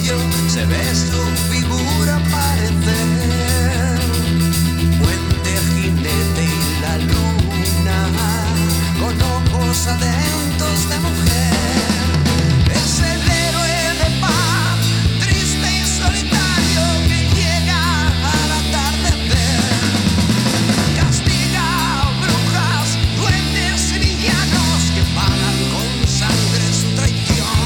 brillo se ve su figura aparecer. Puente, jinete y la luna, con ojos atentos de mujer. Es el héroe de paz, triste y solitario, que llega al atardecer. Castiga a brujas, duendes y villanos que pagan con sangre su traición.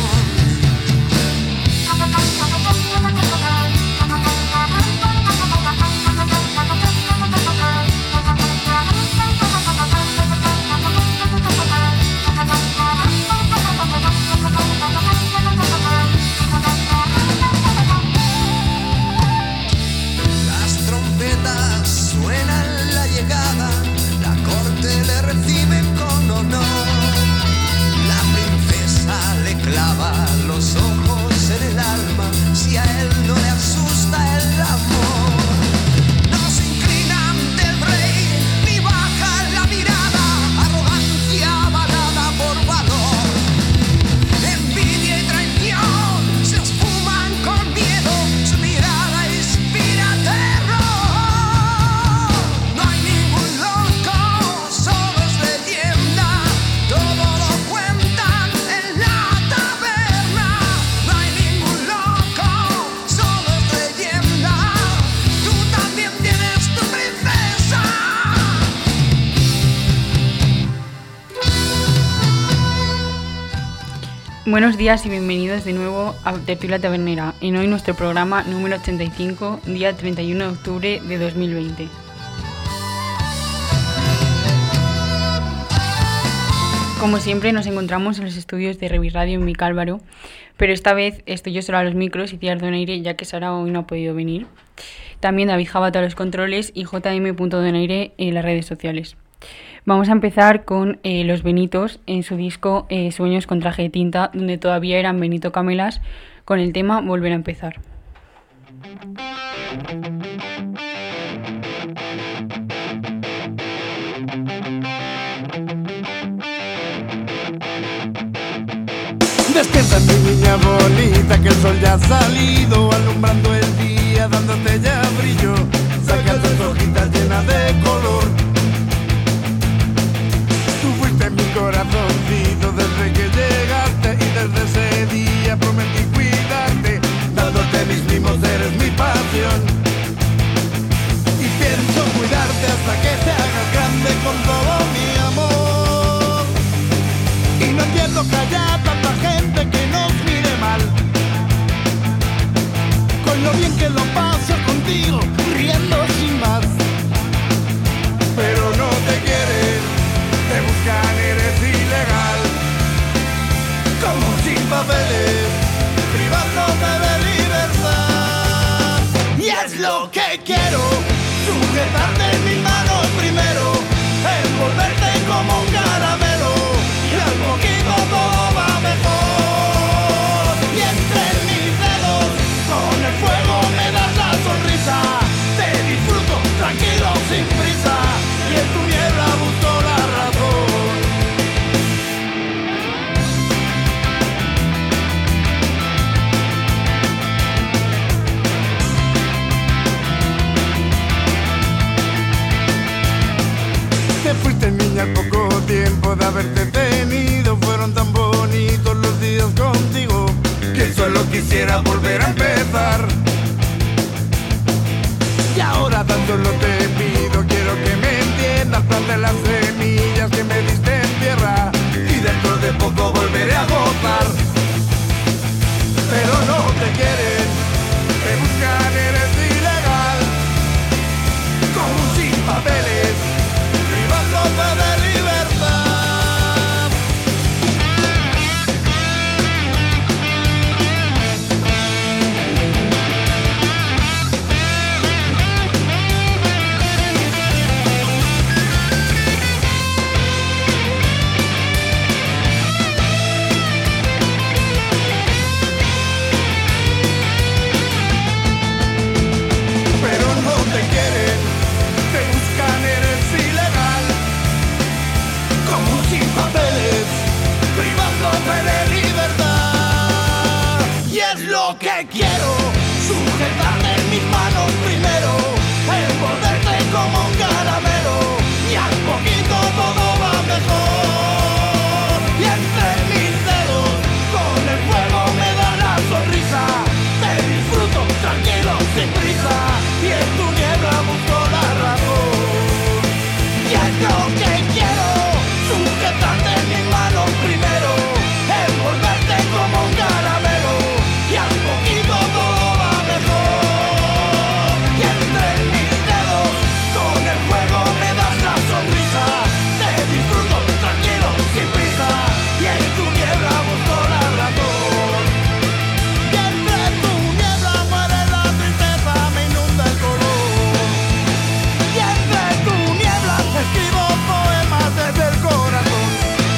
Las trompetas suenan la llegada, la corte le recibe con honor. La princesa le clava los ojos en el alma, si a él no le asusta el amor. No se inclina ante el rey, ni baja la mirada, arrogancia avalada por valor. Envidia y traición se esfuman con miedo, su mirada inspira terror. No hay ningún loco, solo es leyenda, todo lo cuentan en la taberna. No hay ningún loco, solo es leyenda, tú también tienes tu princesa. Buenos días y bienvenidos de nuevo a Tertulia Tabernera, en hoy nuestro programa número 85, día 31 de octubre de 2020. Como siempre nos encontramos en los estudios de Revis Radio en Vicálvaro, pero esta vez estoy yo sola a los micros y Ciar Donaire, ya que Sara hoy no ha podido venir. También David Jabato a los controles y jm.donaire en las redes sociales. Vamos a empezar con Los Benitos en su disco Sueños con traje de tinta, donde todavía eran Benito Camelas, con el tema Volver a empezar. Despierta mi niña bonita, que el sol ya ha salido, alumbrando el día, dándote ya brillo. Saca tus hojitas llenas de color. Tú fuiste mi corazoncito desde que llegaste, y desde ese día prometí cuidarte, dándote mis mimos, eres mi pasión. Y pienso cuidarte hasta que te hagas grande con todo mi amor. Y no entiendo que haya tanta gente que nos mire mal, con lo bien que lo paso contigo, riendo sin más. Pero no te quieren, te buscan, eres ilegal, como sin papeles, privándote de libertad. Y es lo que quiero, sujetarte en mis manos primero, envolverte como un caramelo, y al poquito todo va mejor. Y entre mis dedos, con el fuego me das la sonrisa, te disfruto tranquilo sin prisa, y en tu niebla busco la razón. Te fuiste niña al poco tiempo de haberte tenido, fueron tan bonitos los días contigo, que solo quisiera volver a empezar. Y ahora tan solo te pido, quiero que me entiendas, plante las semillas que me diste en tierra, y dentro de poco volveré a gozar. Pero no te quieren, te buscan, eres ilegal, como un sin papeles, privándote de libertad. que quiero sujetarte en mis manos primero, envolverte como un caramelo y al poquito todo va mejor. Y entre mis dedos con el fuego me da la sonrisa, te disfruto tranquilo sin prisa y en tu niebla busco la razón. Y es lo que quiero sujetarte en mis manos primero, envolverte como un caramelo y al poquito todo va mejor. Y entre mis dedos con el fuego me das la sonrisa, te disfruto tranquilo sin prisa y en tu niebla busco la razón. Y entre tu niebla muere la tristeza, me inunda el color. Y entre tu niebla escribo poemas desde el corazón.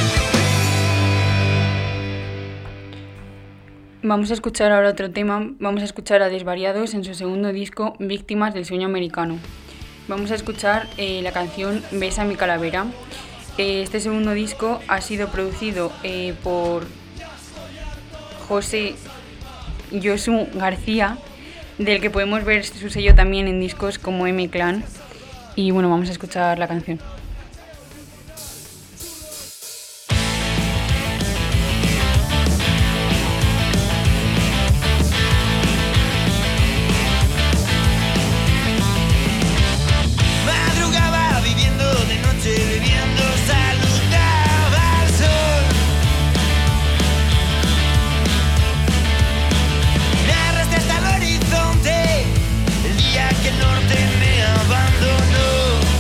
Vamos a escuchar ahora otro tema. Vamos a escuchar a Desvariados en su segundo disco, Víctimas del Sueño Americano. Vamos a escuchar la canción Besa mi calavera. Este segundo disco ha sido producido por José Josu García, del que podemos ver su sello también en discos como M-Clan. Y bueno, vamos a escuchar la canción. Madrugaba viviendo de noche, bebiendo, saludaba al sol. Me arrastré hasta el horizonte, el día que el norte me abandonó.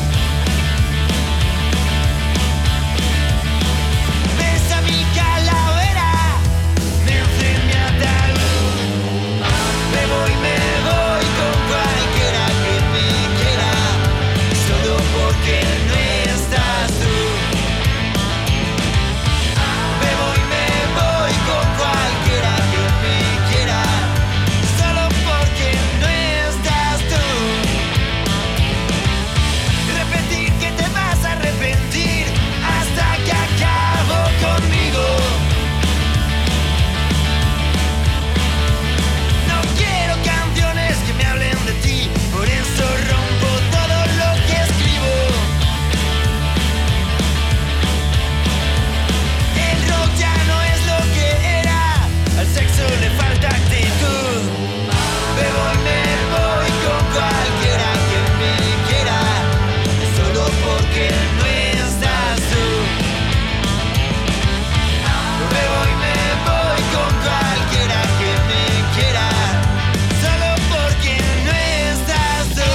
Besa mi calavera, me encendí mi ataúd. Me voy con cualquiera que me quiera, solo porque no estás tú. Me voy con cualquiera que me quiera, solo porque no estás tú. Repetir que te vas a arrepentir hasta que acabo conmigo. No quiero canciones que me hablen de ti, por eso rompo todo lo que escribo. El rock ya no es lo que era, al sexo le falta actitud. Me voy con cualquiera que me quiera, solo porque no estás tú. Me voy con cualquiera que me quiera, solo porque no estás tú.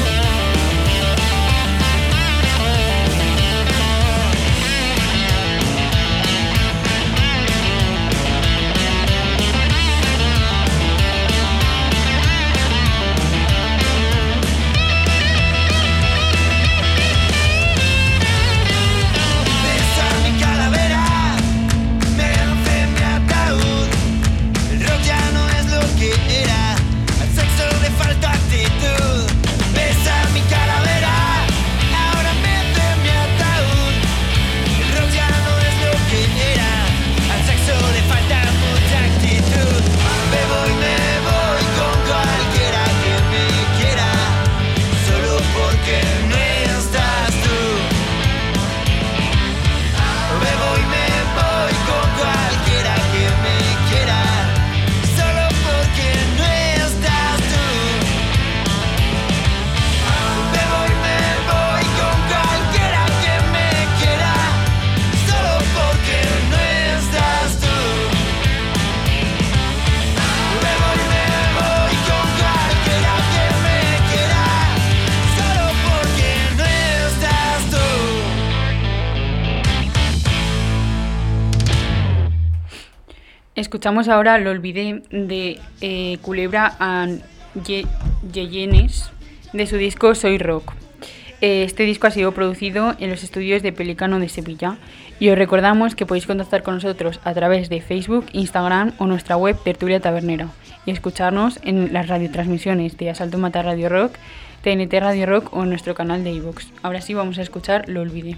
Besa mi calavera, me hace mi ataúd. El rock ya no es lo que era, al sexo le falta actitud. Besa mi calavera, ahora me hace mi ataúd. El rock ya no es lo que era, al sexo le falta mucha actitud. Me voy con cualquiera que me quiera, solo porque no estás tú. Me voy con cualquiera que me quiera, solo porque no estás tú. Me voy con cualquiera que me quiera, solo porque no estás tú. Me voy con cualquiera que me quiera, solo porque no estás tú. Escuchamos ahora Lo olvidé de Culebra and Yeyenes, de su disco Soy Rock. Este disco ha sido producido en los estudios de Pelicano de Sevilla y os recordamos que podéis contactar con nosotros a través de Facebook, Instagram o nuestra web Tertulia Tabernera y escucharnos en las radiotransmisiones de Asalto Mata Radio Rock, TNT Radio Rock o en nuestro canal de iVoox. Ahora sí vamos a escuchar Lo olvidé.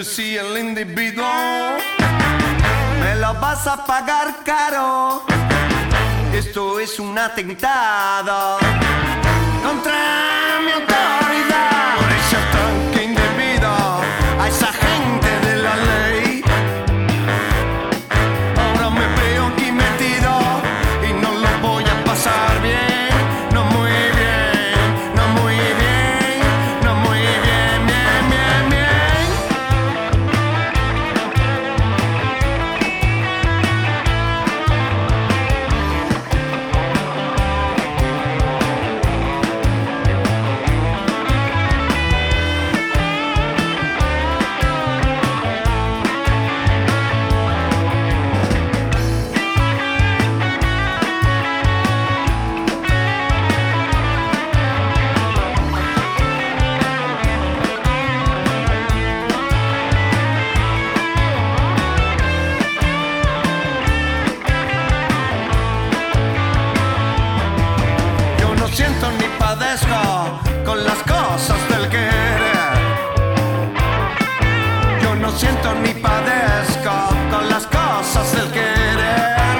si el individuo me lo vas a pagar caro. Esto es un atentado contra mi autoridad. Por ese ataque indebido a esa gente de la ley. Ahora me veo aquí metido y no lo voy a pasar bien. No muy bien, no muy bien, no muy bien, bien, bien, bien. Con las cosas del querer. Yo no siento ni padezco con las cosas del querer.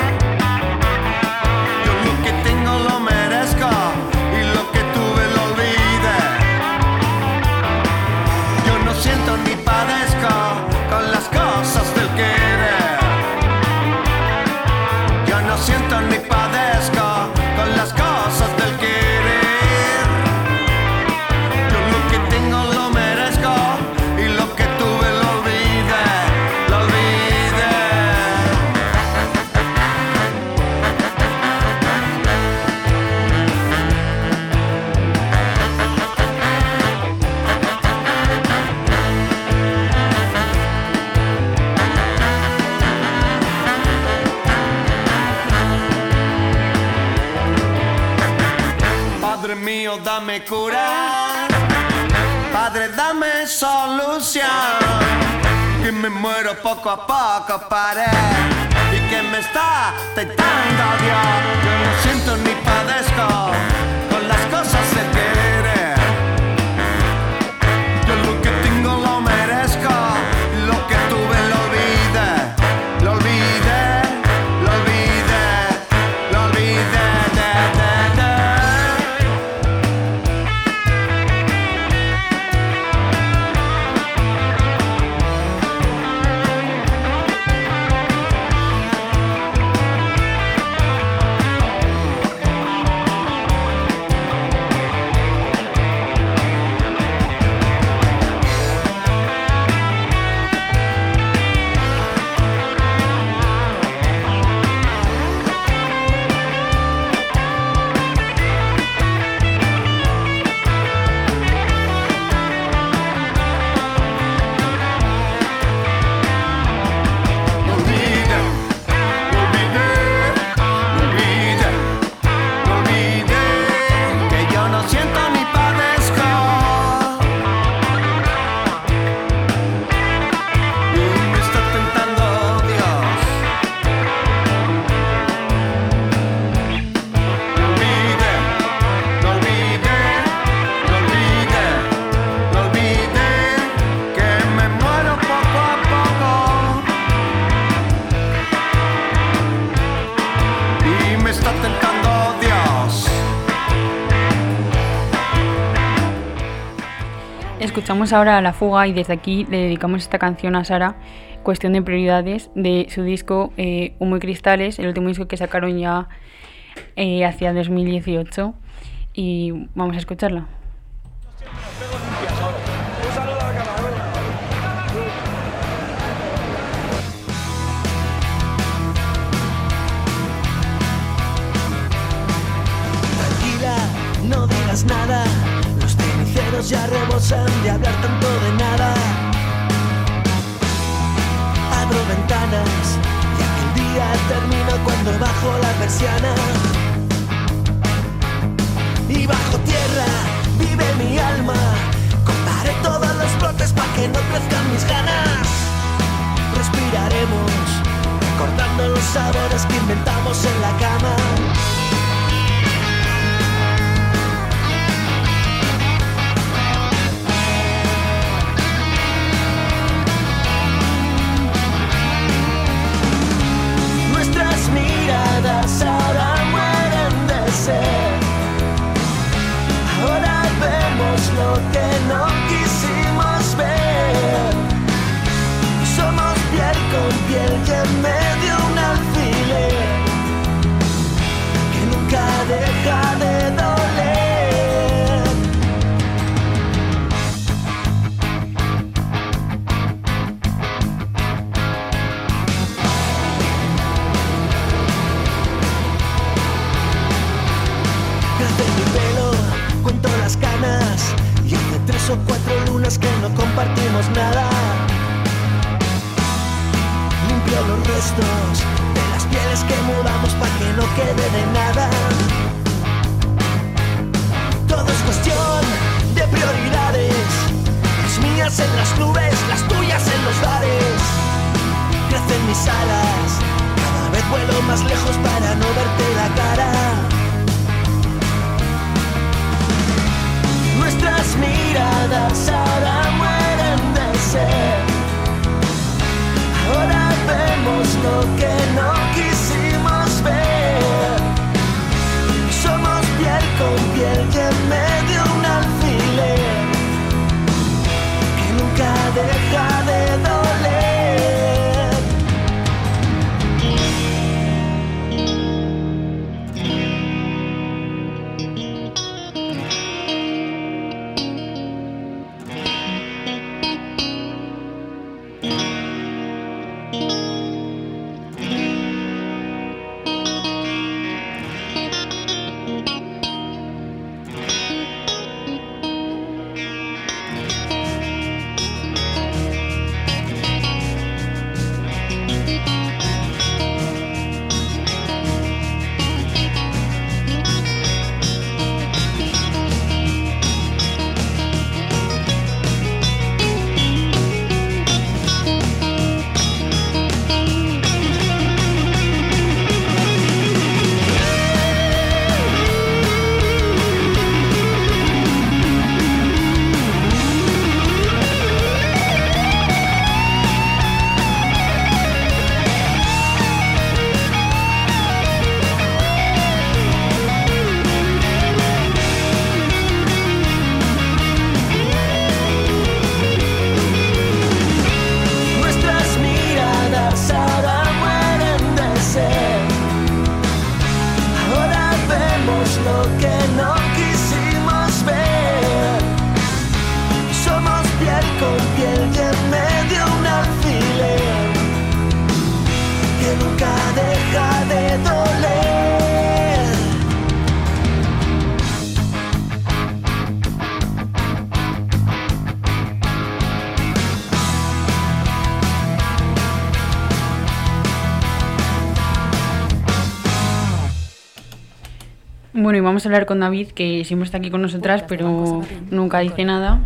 Yo lo que tengo lo merezco y lo que tuve lo olvidé. Yo no siento ni padezco con las cosas del querer. Yo no siento ni padezco con las cosas del querer. Padre mío, dame cura, Padre, dame solución, que me muero poco a poco, Padre, y que me está tentando Dios. Yo no siento ni padezco con las cosas de querer. Yo lo que tengo lo merezco, lo que tuve lo olvidé, lo olvidé, lo olvidé, lo olvidé, Escuchamos ahora La Fuga y desde aquí le dedicamos esta canción a Sara, Cuestión de Prioridades, de su disco Humo y Cristales, el último disco que sacaron ya hacia 2018, y vamos a escucharla. Tranquila, no digas nada. Los ceniceros ya rebosan de hablar tanto de nada. Abro ventanas y aquel día termino cuando bajo la persiana. Y bajo tierra vive mi alma. Cortaré todos los brotes para que no crezcan mis ganas. Respiraremos recordando los sabores que inventamos en la cama. 3 o 4 lunas que no compartimos nada. Limpio los restos de las pieles que mudamos para que no quede de nada. Todo es cuestión de prioridades. Las mías en las nubes, las tuyas en los bares. Crecen mis alas, cada vez vuelo más lejos para no verte la cara. Nuestras miradas ahora mueren de sed. Ahora vemos lo que no quisimos ver. Somos piel con piel y en medio un alfiler que nunca deja de doler. Bueno, y vamos a hablar con David, que siempre está aquí con nosotras, pero nunca dice nada.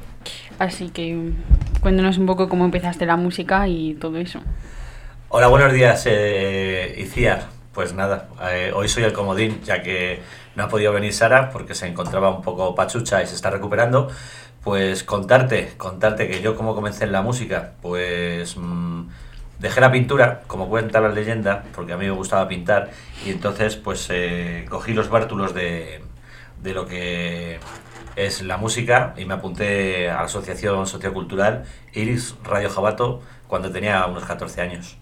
Así que cuéntanos un poco cómo empezaste la música y todo eso. Hola, buenos días, Iciar. Pues nada, hoy soy el comodín, ya que no ha podido venir Sara porque se encontraba un poco pachucha y se está recuperando. Pues contarte que yo como comencé en la música, pues dejé la pintura, como cuenta la leyenda, porque a mí me gustaba pintar, y entonces pues cogí los bártulos de lo que es la música y me apunté a la asociación sociocultural Iris Radio Jabato cuando tenía unos 14 años.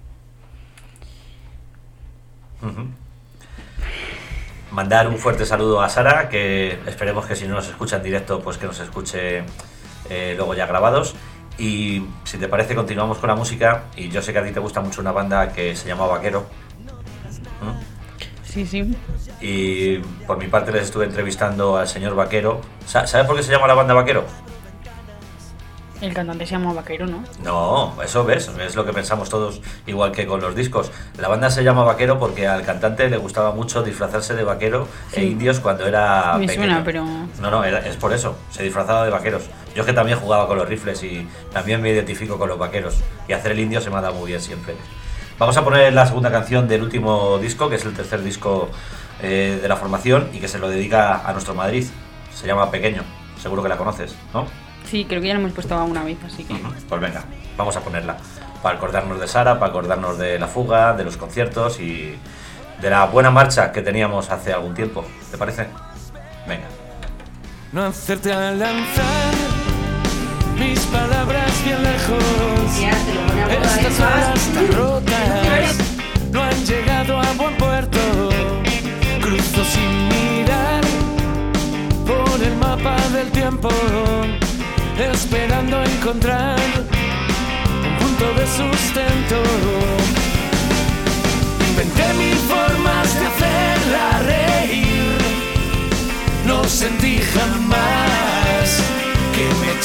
Mandar un fuerte saludo a Sara, que esperemos que si no nos escucha en directo, pues que nos escuche luego ya grabados. Y si te parece, continuamos con la música. Y yo sé que a ti te gusta mucho una banda que se llama Vaquero. Sí, sí. Y por mi parte les estuve entrevistando al señor Vaquero. ¿Sabes por qué se llama la banda Vaquero? El cantante se llama Vaquero, ¿no? No, eso ves, es lo que pensamos todos, igual que con los discos. La banda se llama Vaquero porque al cantante le gustaba mucho disfrazarse de vaquero e indios cuando era Me pequeño. suena, pero... No, es por eso, se disfrazaba de vaqueros. Yo que también jugaba con los rifles y también me identifico con los vaqueros. Y hacer el indio se me ha dado muy bien siempre. Vamos a poner la segunda canción del último disco, que es el tercer disco de la formación y que se lo dedica a nuestro Madrid. Se llama Pequeño, seguro que la conoces, ¿no? Sí, creo que ya la hemos puesto alguna vez, así que... Pues venga, vamos a ponerla. Para acordarnos de Sara, para acordarnos de la fuga, de los conciertos y de la buena marcha que teníamos hace algún tiempo. ¿Te parece? Venga. No hacerte al lanzar mis palabras bien lejos. Estas alas tan rotas no han llegado a buen puerto. Cruzo sin mirar por el mapa del tiempo, esperando encontrar un punto de sustento. Inventé mil formas de hacerla reír. No sentí jamás que me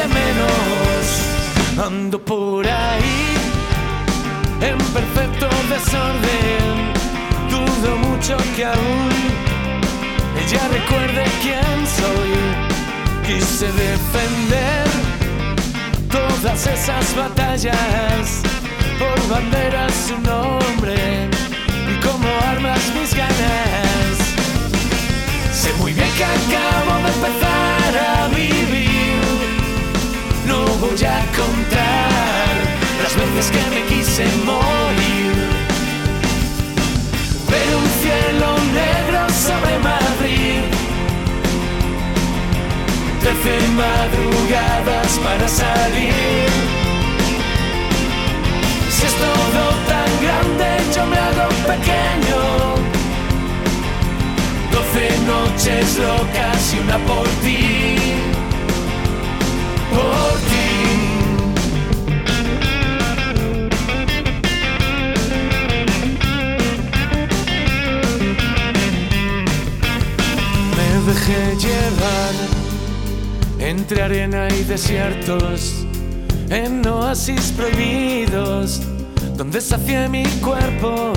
de menos. Ando por ahí en perfecto desorden. Dudo mucho que aún ella recuerde quién soy. Quise defender todas esas batallas, por banderas su nombre y como armas mis ganas. Sé muy bien que acabo de empezar a vivir. No voy a contar las veces que me quise morir. Ver un cielo negro sobre Madrid, 13 madrugadas para salir. Si es todo tan grande, yo me hago pequeño. 12 noches locas y una por ti, por ti. Me dejé llevar entre arena y desiertos, en oasis prohibidos, donde sacié mi cuerpo.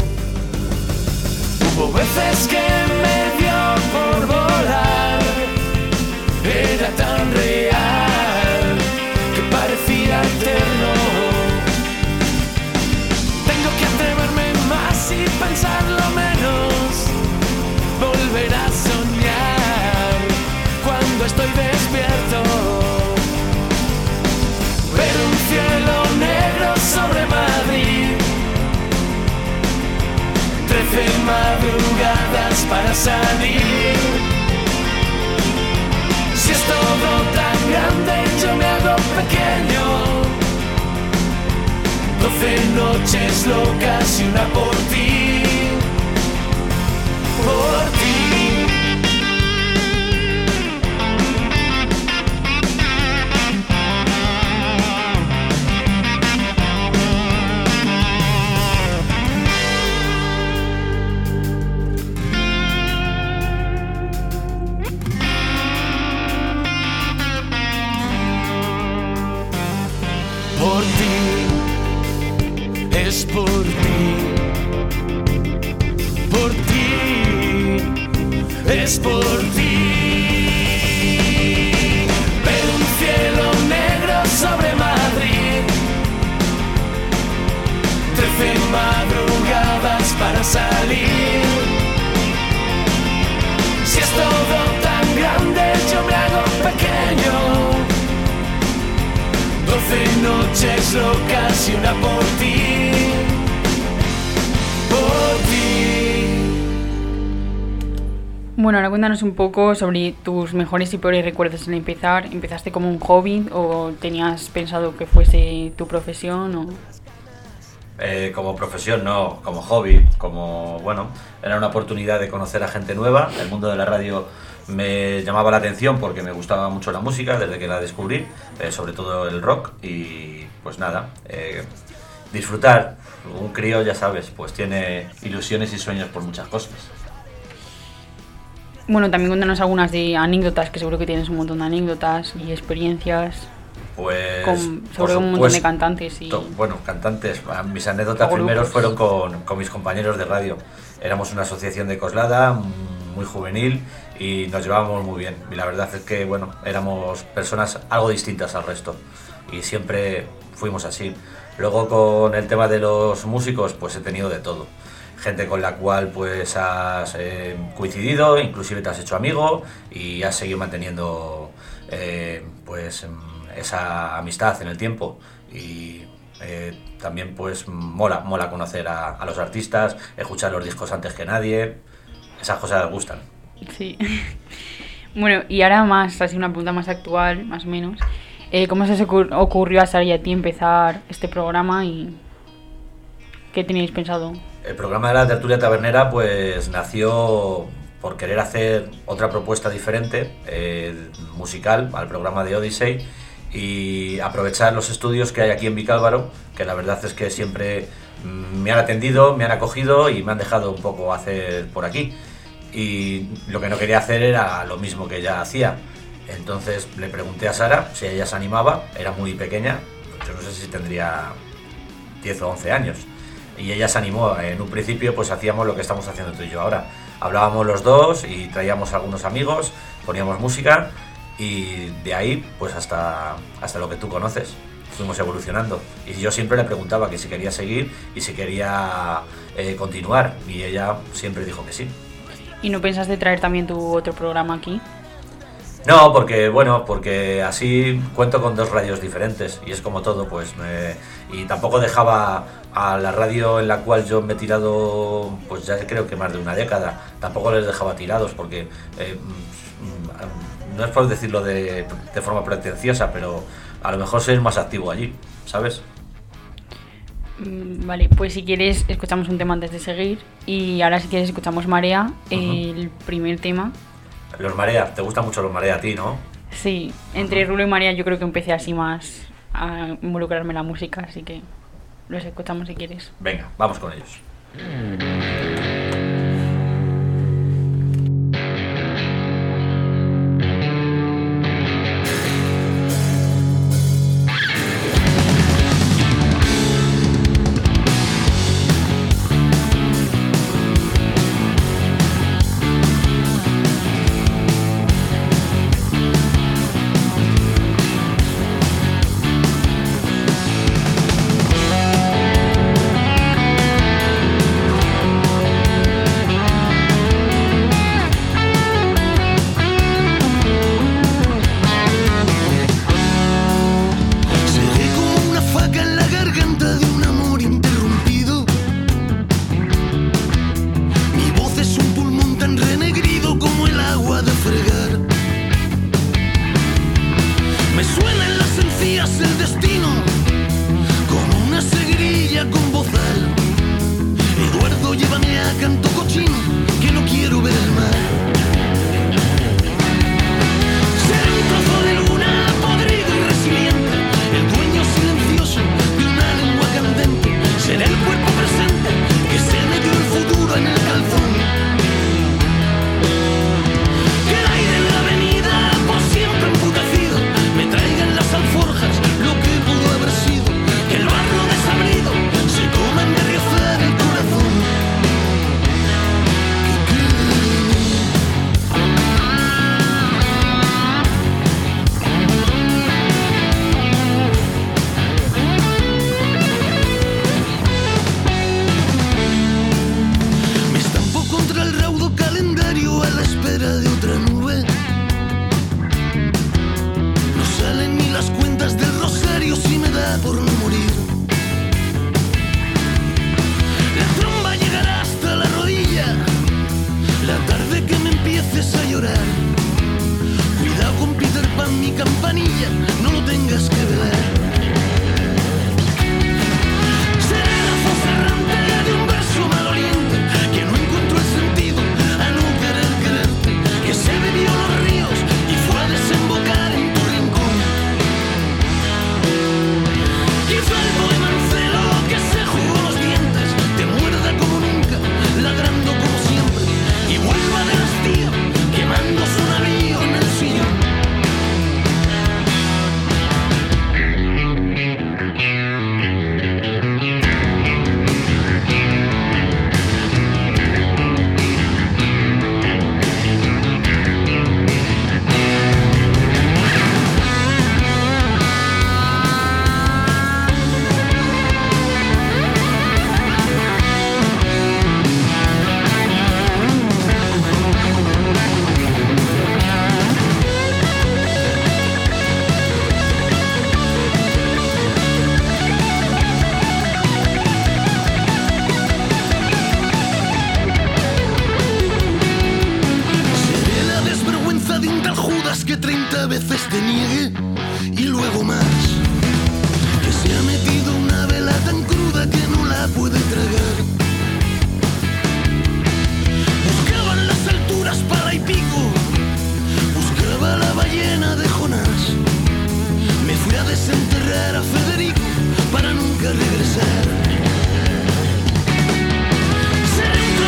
Hubo veces que me dio por volar, era tan real que parecía eterno. Tengo que atreverme más y pensarlo menos, volver a soñar cuando estoy despierto. Ver un cielo negro sobre Madrid, 13 madrugadas para salir. Si es todo tan grande, yo me hago pequeño. 12 noches locas y una por ti, por ti. Por ti, es por ti, por ti, es por ti. Ver un cielo negro sobre Madrid, 13 madrugadas para salir. Si es todo tan grande, yo me hago pequeño. 12 noches locas y una por ti, por ti. Bueno, ahora cuéntanos un poco sobre tus mejores y peores recuerdos al empezar. ¿Empezaste como un hobby o tenías pensado que fuese tu profesión? O... Como profesión no, como hobby, como bueno, era una oportunidad de conocer a gente nueva. El mundo de la radio me llamaba la atención porque me gustaba mucho la música desde que la descubrí, sobre todo el rock, y pues nada, disfrutar. Un crío, ya sabes, pues tiene ilusiones y sueños por muchas cosas. Bueno, también cuéntanos algunas de anécdotas, que seguro que tienes un montón de anécdotas y experiencias. Pues seguro un montón de cantantes y... Bueno, cantantes, mis anécdotas primeros fueron con mis compañeros de radio. Éramos una asociación de Coslada, muy juvenil, y nos llevábamos muy bien. Y la verdad es que, bueno, éramos personas algo distintas al resto, y siempre fuimos así. Luego, con el tema de los músicos, pues he tenido de todo. Gente con la cual pues has coincidido, inclusive te has hecho amigo y has seguido manteniendo pues esa amistad en el tiempo. Y también pues mola conocer a los artistas, escuchar los discos antes que nadie. Esas cosas gustan. Sí. Bueno, y ahora más, así una pregunta más actual, más o menos. ¿Cómo se os ocurrió a Sara y a ti empezar este programa y qué teníais pensado? El programa de la tertulia tabernera pues nació por querer hacer otra propuesta diferente, musical, al programa de Odyssey, y aprovechar los estudios que hay aquí en Vicálvaro, que la verdad es que siempre me han atendido, me han acogido y me han dejado un poco hacer por aquí. Y lo que no quería hacer era lo mismo que ya hacía. Entonces le pregunté a Sara si ella se animaba, era muy pequeña, yo no sé si tendría 10 o 11 años, y ella se animó. En un principio pues hacíamos lo que estamos haciendo tú y yo ahora, hablábamos los dos y traíamos a algunos amigos, poníamos música y de ahí pues hasta lo que tú conoces. Fuimos evolucionando y yo siempre le preguntaba que si quería seguir y si quería continuar, y ella siempre dijo que sí. ¿Y no pensaste traer también tu otro programa aquí? No, porque así cuento con 2 radios diferentes y es como todo, pues y tampoco dejaba a la radio en la cual yo me he tirado, pues ya creo que más de una década, tampoco les dejaba tirados, porque no es por decirlo de forma pretenciosa, pero a lo mejor soy más activo allí, ¿sabes? Vale, pues si quieres escuchamos un tema antes de seguir, y ahora si quieres escuchamos Marea, el primer tema. Los Marea, te gustan mucho los Marea a ti, ¿no? Sí, entre Rulo y Marea yo creo que empecé así más a involucrarme en la música, así que los escuchamos si quieres. Venga, vamos con ellos.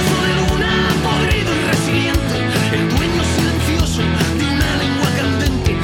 Podrido y resiliente, el dueño silencioso de una lengua candente.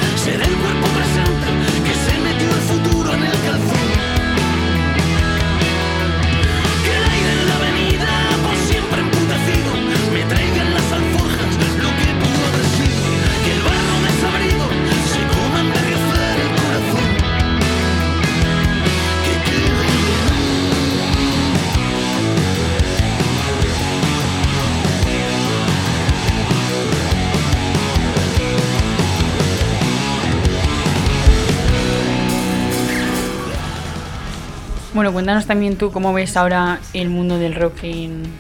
Bueno, cuéntanos también tú cómo ves ahora el mundo del rock en...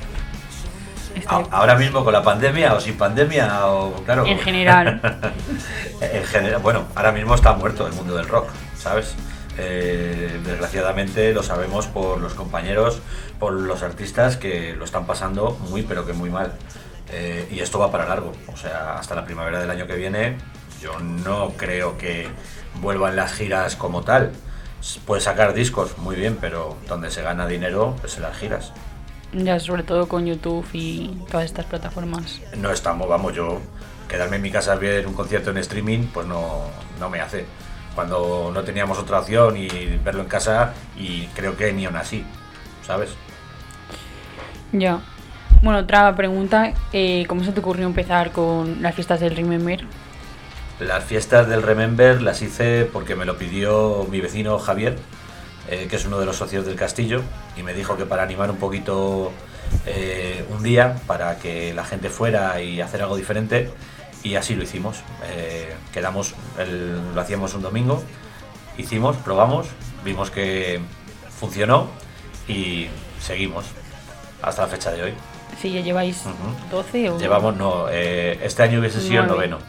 Ahora mismo con la pandemia o sin pandemia o claro. En general. En general, bueno, ahora mismo está muerto el mundo del rock, ¿sabes? Desgraciadamente lo sabemos por los compañeros, por los artistas que lo están pasando muy pero que muy mal. Y esto va para largo, o sea, hasta la primavera del año que viene yo no creo que vuelvan las giras como tal. Puede sacar discos, muy bien, pero donde se gana dinero es en las giras. Ya, sobre todo con YouTube y todas estas plataformas. No estamos, vamos, yo quedarme en mi casa a ver un concierto en streaming, pues no me hace. Cuando no teníamos otra opción y verlo en casa, y creo que ni aún así, ¿sabes? Ya. Bueno, otra pregunta, ¿cómo se te ocurrió empezar con las fiestas del Remember? Las fiestas del Remember las hice porque me lo pidió mi vecino Javier, que es uno de los socios del castillo, y me dijo que para animar un poquito un día, para que la gente fuera y hacer algo diferente, y así lo hicimos. Quedamos, lo hacíamos un domingo, probamos, vimos que funcionó y seguimos hasta la fecha de hoy. Sí, ya lleváis 12 o... Llevamos, no, este año hubiese sido el 9º.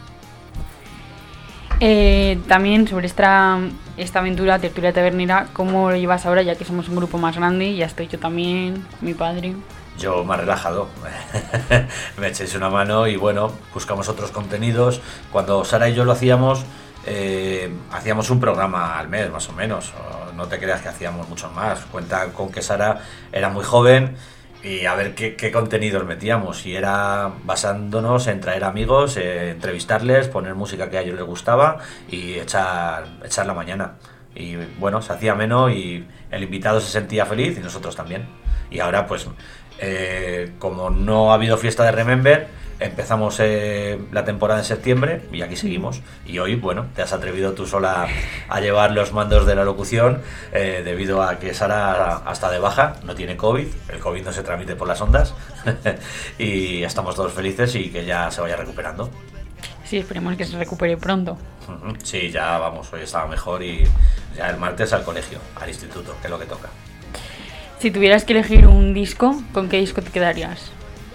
También sobre esta aventura, Tertulia Tabernera, ¿cómo lo llevas ahora, ya que somos un grupo más grande? Ya estoy yo también, mi padre. Yo más relajado, me echéis una mano y bueno, buscamos otros contenidos. Cuando Sara y yo lo hacíamos un programa al mes más o menos, no te creas que hacíamos mucho más. Cuenta con que Sara era muy joven y a ver qué contenidos metíamos, y era basándonos en traer amigos, entrevistarles, poner música que a ellos les gustaba y echar la mañana. Y bueno, se hacía ameno y el invitado se sentía feliz y nosotros también. Y ahora pues como no ha habido fiesta de Remember, empezamos la temporada en septiembre y aquí seguimos. Y hoy, bueno, te has atrevido tú sola a llevar los mandos de la locución, debido a que Sara está de baja, no tiene COVID, el COVID no se transmite por las ondas y estamos todos felices y que ya se vaya recuperando. Sí, esperemos que se recupere pronto. Sí, ya vamos, hoy estaba mejor y ya el martes al colegio, al instituto, que es lo que toca. Si tuvieras que elegir un disco, ¿con qué disco te quedarías?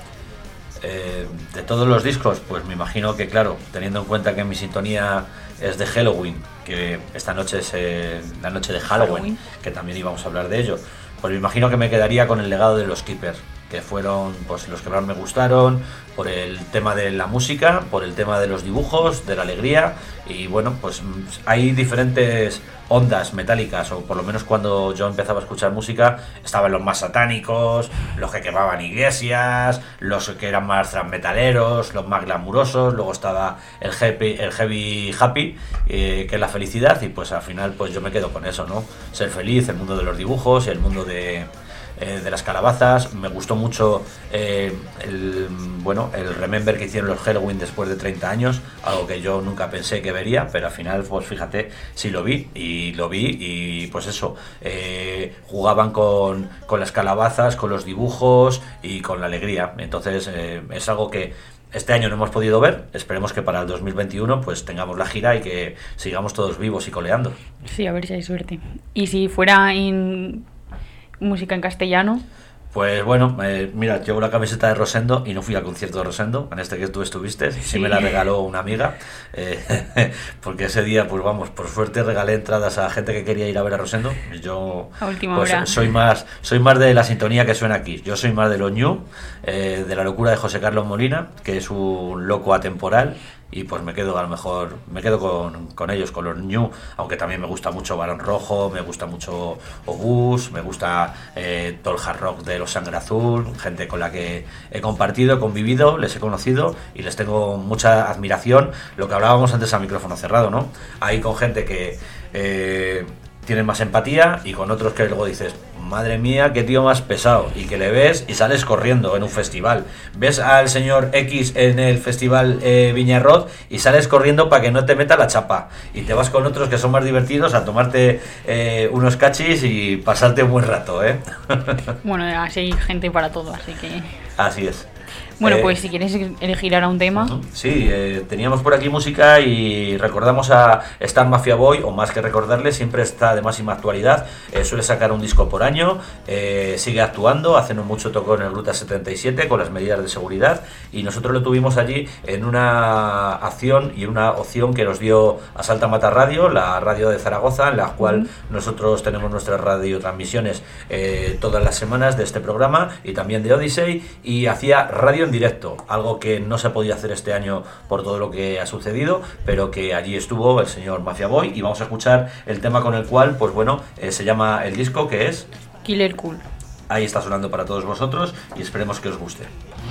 De todos los discos, pues me imagino que, claro, teniendo en cuenta que mi sintonía es de Halloween, que esta noche es la noche de Halloween, que también íbamos a hablar de ello, pues me imagino que me quedaría con el legado de los Keepers, que fueron pues los que más me gustaron, por el tema de la música, por el tema de los dibujos, de la alegría, y bueno, pues hay diferentes ondas metálicas, o por lo menos cuando yo empezaba a escuchar música estaban los más satánicos, los que quemaban iglesias, los que eran más transmetaleros, los más glamurosos, luego estaba el heavy happy, que es la felicidad, y pues al final pues yo me quedo con eso, ¿no? Ser feliz, el mundo de los dibujos, el mundo de las calabazas. Me gustó mucho el Remember que hicieron los Halloween después de 30 años, algo que yo nunca pensé que vería, pero al final pues fíjate, sí lo vi y pues eso, jugaban con las calabazas, con los dibujos y con la alegría. Entonces es algo que este año no hemos podido ver, esperemos que para el 2021 pues tengamos la gira y que sigamos todos vivos y coleando. Sí, a ver si hay suerte. Y si fuera en música en castellano, pues bueno, mira, llevo la camiseta de Rosendo y no fui al concierto de Rosendo, en este que tú estuviste, sí me la regaló una amiga, porque ese día, pues vamos, por suerte regalé entradas a gente que quería ir a ver a Rosendo. Yo a última pues, hora. soy más de la sintonía que suena aquí, yo soy más de lo new, de la locura de José Carlos Molina, que es un loco atemporal. Y pues me quedo con ellos, con los New, aunque también me gusta mucho Barón Rojo, me gusta mucho Obús, me gusta todo el hard rock de Los Sangre Azul, gente con la que he compartido, he convivido, les he conocido y les tengo mucha admiración. Lo que hablábamos antes a micrófono cerrado, ¿no? Hay con gente que tienen más empatía y con otros que luego dices, madre mía, qué tío más pesado, y que le ves y sales corriendo en un festival. Ves al señor X en el festival Viñarrot y sales corriendo para que no te meta la chapa, y te vas con otros que son más divertidos a tomarte unos cachis y pasarte un buen rato, ¿eh? Bueno, así hay gente para todo, así que... Así es. Bueno, pues si quieres elegir ahora un tema. Sí, teníamos por aquí música y recordamos a Star Mafia Boy, o más que recordarle, siempre está de máxima actualidad, suele sacar un disco por año, sigue actuando, hace no mucho tocó en el Gruta 77 con las medidas de seguridad y nosotros lo tuvimos allí en una acción y una opción que nos dio Asalta Mata Radio, la radio de Zaragoza, en la cual nosotros tenemos nuestras radiotransmisiones todas las semanas de este programa y también de Odyssey, y hacía radio en directo, algo que no se ha podido hacer este año por todo lo que ha sucedido, pero que allí estuvo el señor Mafia Boy, y vamos a escuchar el tema con el cual, pues bueno, se llama el disco, que es Killer Cool. Ahí está sonando para todos vosotros y esperemos que os guste.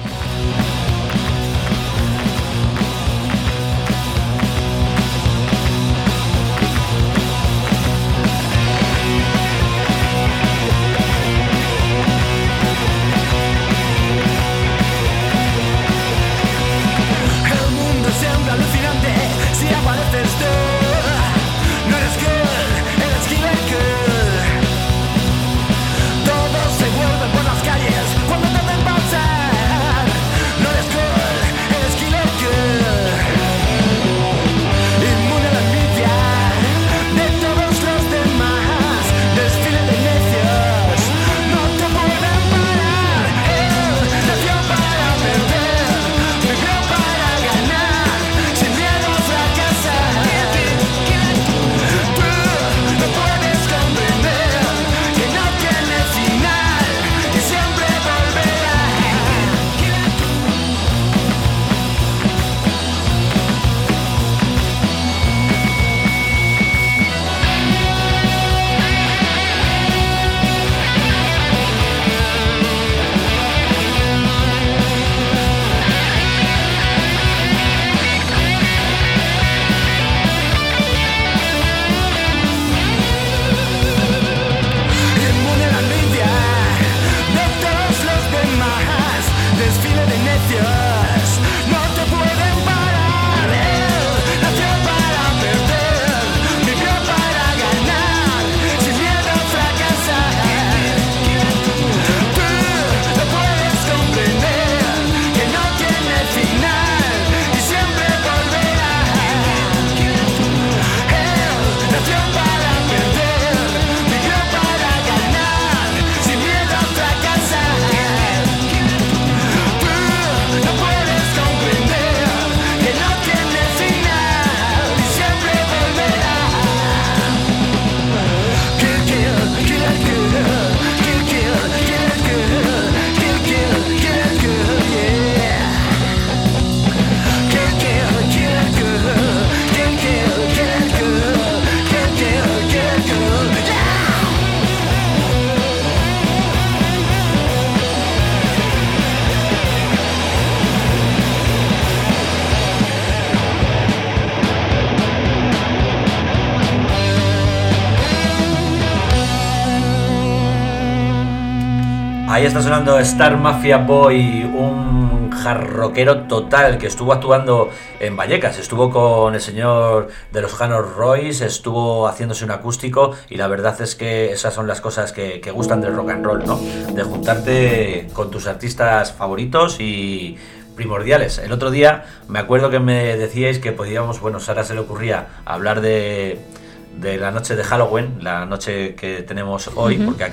Ahí está sonando Star Mafia Boy, un jarroquero total que estuvo actuando en Vallecas, estuvo con el señor de los Hanos Royce, estuvo haciéndose un acústico, y la verdad es que esas son las cosas que gustan del rock and roll, ¿no? De juntarte con tus artistas favoritos y primordiales. El otro día me acuerdo que me decíais que podíamos, bueno, Sara se le ocurría hablar de la noche de Halloween, la noche que tenemos hoy, porque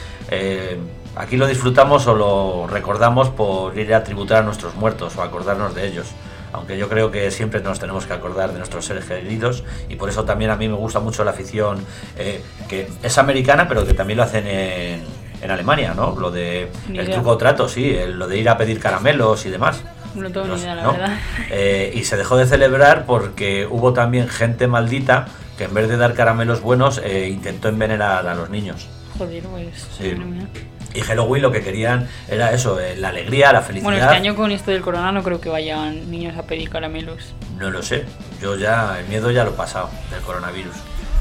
aquí lo disfrutamos o lo recordamos por ir a tributar a nuestros muertos o acordarnos de ellos, aunque yo creo que siempre nos tenemos que acordar de nuestros seres queridos, y por eso también a mí me gusta mucho la afición que es americana, pero que también lo hacen en Alemania, ¿no? Lo de el truco o trato, sí, lo de ir a pedir caramelos y demás. No tengo ni idea, la verdad. Y se dejó de celebrar porque hubo también gente maldita que en vez de dar caramelos buenos intentó envenenar a los niños. Joder, pues... Sí. Y Halloween lo que querían era eso, la alegría, la felicidad. Bueno, este año con esto del corona no creo que vayan niños a pedir caramelos. No lo sé, yo ya, el miedo ya lo he pasado del coronavirus.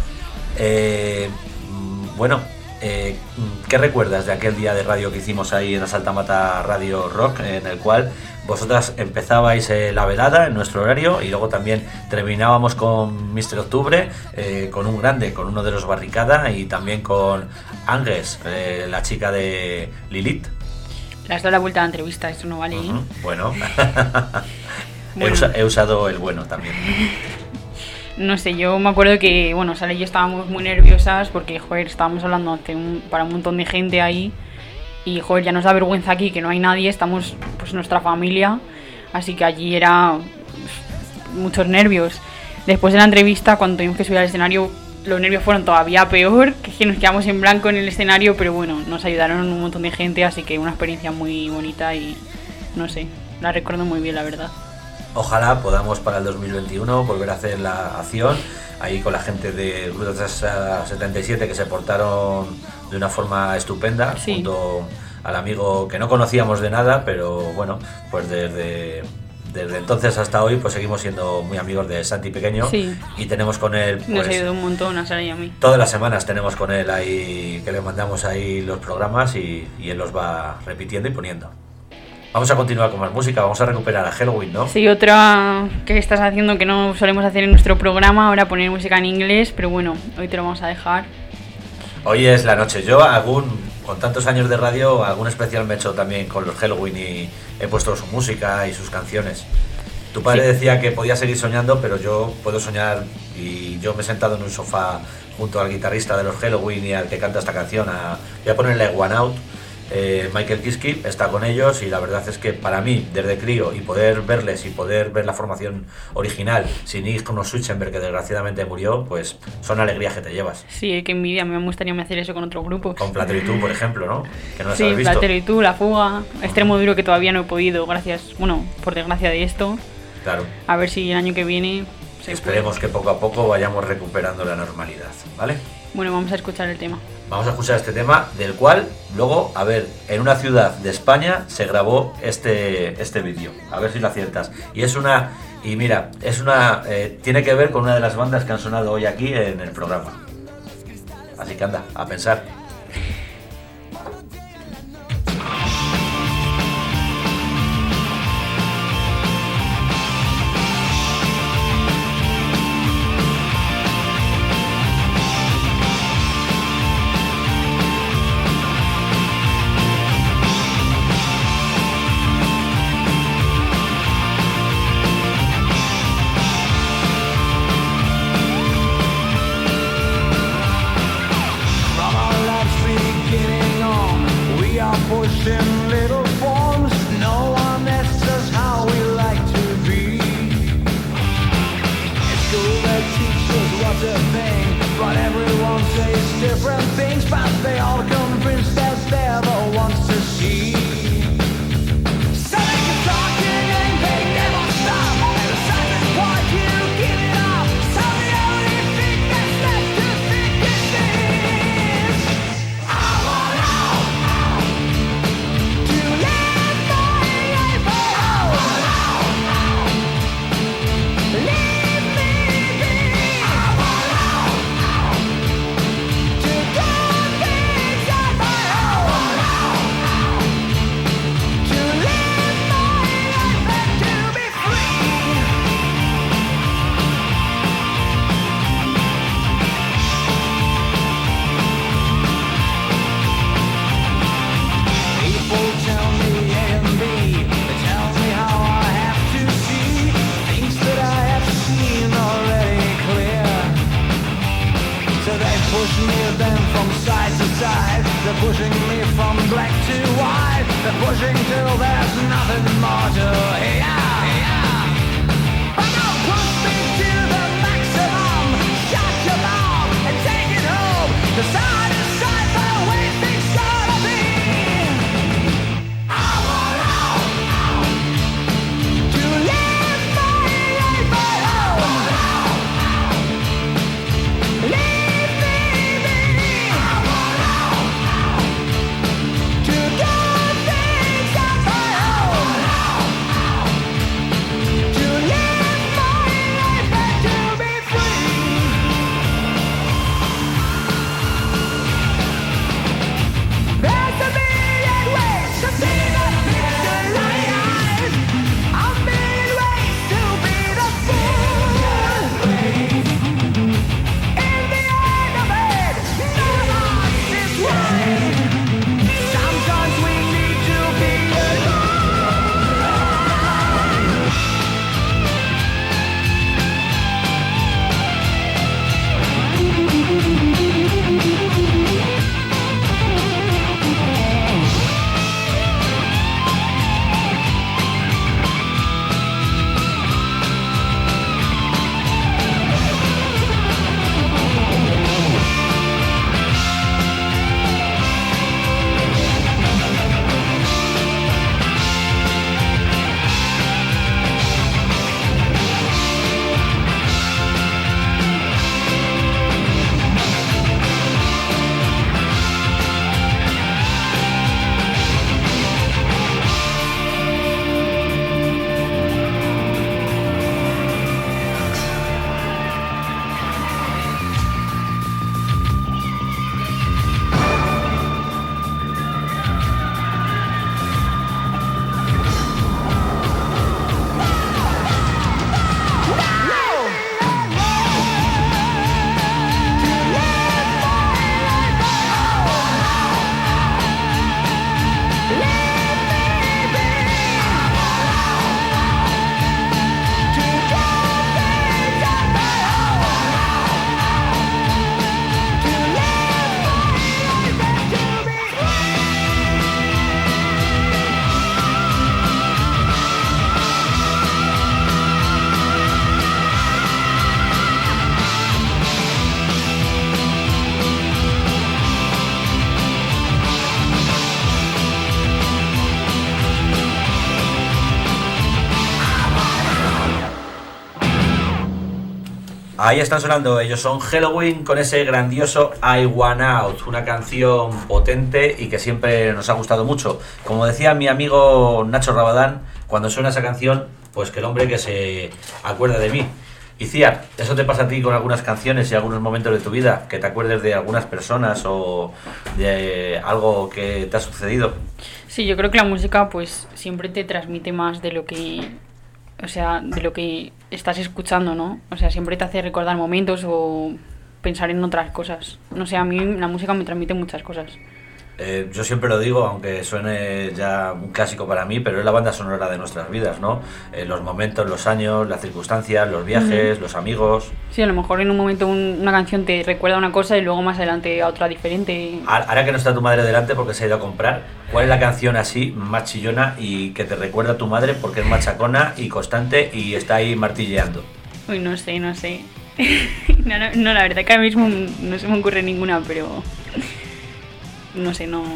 Bueno, ¿qué recuerdas de aquel día de radio que hicimos ahí en Asalta Mata Radio Rock, en el cual vosotras empezabais la velada en nuestro horario y luego también terminábamos con Mr. Octubre, con un grande, con uno de los Barricada, y también con Ángels, la chica de Lilith? Le has dado la vuelta a la entrevista, eso no vale, ¿eh? Bueno, Bueno. He usado el bueno también. No sé, yo me acuerdo que, bueno, Sara y yo estábamos muy nerviosas porque, joder, estábamos hablando para un montón de gente ahí y, joder, ya nos da vergüenza aquí que no hay nadie, estamos, pues, nuestra familia, así que allí era muchos nervios. Después de la entrevista, cuando tuvimos que subir al escenario, los nervios fueron todavía peor, que nos quedamos en blanco en el escenario, pero bueno, nos ayudaron un montón de gente, así que una experiencia muy bonita y, no sé, la recuerdo muy bien, la verdad. Ojalá podamos para el 2021 volver a hacer la acción ahí con la gente de Gruta 77 que se portaron de una forma estupenda, Sí. Junto al amigo que no conocíamos de nada, pero bueno, pues desde entonces hasta hoy pues seguimos siendo muy amigos de Santi Pequeño. Sí. Y tenemos con él Nos pues, ayudó un montón a Sara y a mí. todas las semanas tenemos con él ahí que le mandamos ahí los programas y él los va repitiendo y poniendo. Vamos a continuar con más música, vamos a recuperar a Helloween, ¿no? Sí, otra que estás haciendo que no solemos hacer en nuestro programa, ahora poner música en inglés, pero bueno, hoy te lo vamos a dejar. Hoy es la noche. Yo con tantos años de radio, algún especial me he hecho también con los Helloween y he puesto su música y sus canciones. Tu padre decía que podía seguir soñando, pero yo puedo soñar y yo me he sentado en un sofá junto al guitarrista de los Helloween y al que canta esta canción. Voy a ponerle One Out. Michael Kiske está con ellos y la verdad es que para mí, desde crío, y poder verles y poder ver la formación original sin Igor Schutzenberg, que desgraciadamente murió, pues son alegrías que te llevas. Sí, qué envidia, me gustaría hacer eso con otro grupo. Con Platero y tú, por ejemplo, ¿no? Que no las Sí, has visto. Platero y tú, La Fuga, Extremo Duro, que todavía no he podido, por desgracia de esto. Claro. A ver si el año que viene se Esperemos que poco a poco vayamos recuperando la normalidad, ¿vale? Bueno, vamos a escuchar el tema. Vamos a escuchar este tema, del cual luego, a ver, en una ciudad de España se grabó este vídeo, a ver si lo aciertas. Tiene que ver con una de las bandas que han sonado hoy aquí en el programa. Así que anda, a pensar. In little forms, no one asks us how we like to be. At school they teach us what to think, but everyone says different things, but they all convinced that they're the ones to see. So they keep talking and they never stop, and the silent part you give it up. So the only thing that's left to think is this: I want out. Push me then from side to side. They're pushing me from black to white. They're pushing till there's nothing more to hear. But don't push me to the maximum. Shut your mouth and take it home. The side is side the way things gotta be. I want out to live my life alone. Leave me be. I want out to do things on my own. Ahí están sonando, ellos son Helloween con ese grandioso I Want Out, una canción potente y que siempre nos ha gustado mucho. Como decía mi amigo Nacho Rabadán, cuando suena esa canción, pues que el hombre que se acuerda de mí. Iciar, ¿eso te pasa a ti con algunas canciones y algunos momentos de tu vida? ¿Que te acuerdes de algunas personas o de algo que te ha sucedido? Sí, yo creo que la música pues siempre te transmite más de lo que... O sea, de lo que estás escuchando, ¿no? O sea, siempre te hace recordar momentos o pensar en otras cosas. No sé, a mí la música me transmite muchas cosas. Yo siempre lo digo, aunque suene ya un clásico para mí, pero es la banda sonora de nuestras vidas, ¿no? Los momentos, los años, las circunstancias, los viajes, los amigos. Sí, a lo mejor en un momento una canción te recuerda una cosa y luego más adelante a otra diferente. Ahora que no está tu madre delante porque se ha ido a comprar, ¿cuál es la canción así más chillona y que te recuerda a tu madre porque es machacona y constante y está ahí martilleando? Uy, no sé. no, la verdad que ahora mismo no se me ocurre ninguna, pero... No sé, no...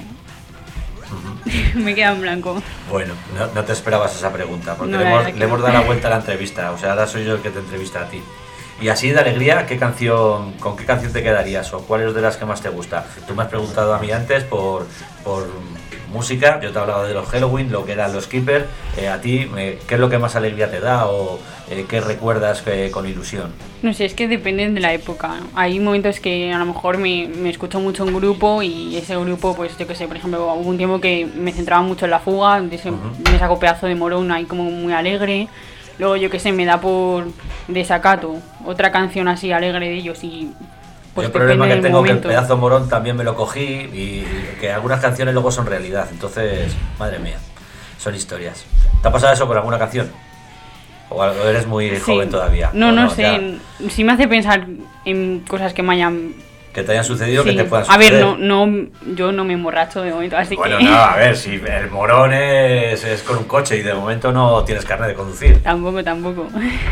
Me queda en blanco. Bueno, no te esperabas esa pregunta, porque No, le hemos dado la vuelta a la entrevista, o sea, ahora soy yo el que te entrevista a ti. Y así de alegría, ¿con qué canción te quedarías o cuál es de las que más te gusta? Tú me has preguntado a mí antes por música, yo te he hablado de los Helloween, lo que eran los Keepers, a ti, ¿qué es lo que más alegría te da o qué recuerdas con ilusión? No sé, es que depende de la época. Hay momentos que a lo mejor me escucho mucho un grupo y ese grupo, pues yo qué sé, por ejemplo, hubo un tiempo que me centraba mucho en La Fuga, me saco pedazo de morón ahí como muy alegre. Luego yo qué sé, me da por Desacato, otra canción así alegre de ellos y... Pues el problema que tengo momento. Que el pedazo morón también me lo cogí y que algunas canciones luego son realidad, entonces, madre mía, son historias. ¿Te ha pasado eso con alguna canción? ¿O eres muy joven todavía? No sé, sí me hace pensar en cosas que me hayan... Que te hayan sucedido, sí. Que te puedan suceder. A ver, yo no me emborracho de momento, así bueno, que... no, a ver, si el morón es con un coche y de momento no tienes carnet de conducir. Tampoco.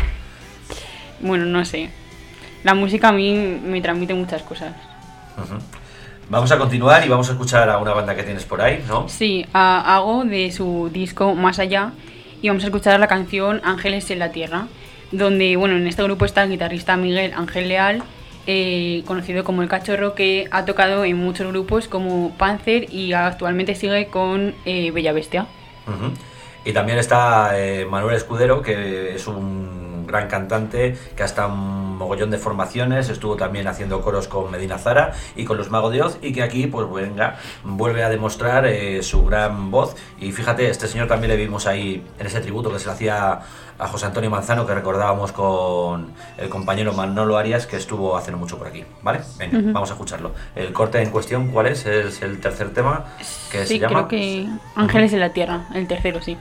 Bueno, no sé. La música a mí me transmite muchas cosas. Uh-huh. Vamos a continuar y vamos a escuchar a una banda que tienes por ahí, ¿no? Sí, a Ago de su disco Más Allá y vamos a escuchar la canción Ángeles en la Tierra, donde, bueno, en este grupo está el guitarrista Miguel Ángel Leal, conocido como El Cachorro, que ha tocado en muchos grupos como Panzer y actualmente sigue con Bella Bestia. Uh-huh. Y también está Manuel Escudero, que es un gran cantante que ha estado en un mogollón de formaciones, estuvo también haciendo coros con Medina Zara y con los Mago de Oz, y que aquí pues vuelve a demostrar su gran voz. Y fíjate, este señor también le vimos ahí en ese tributo que se le hacía a José Antonio Manzano, que recordábamos con el compañero Manolo Arias, que estuvo hace no mucho por aquí, ¿vale? Venga, Vamos a escucharlo. El corte en cuestión, ¿cuál es? Es el tercer tema que se llama... Sí, creo que Ángeles en la Tierra, el tercero, sí.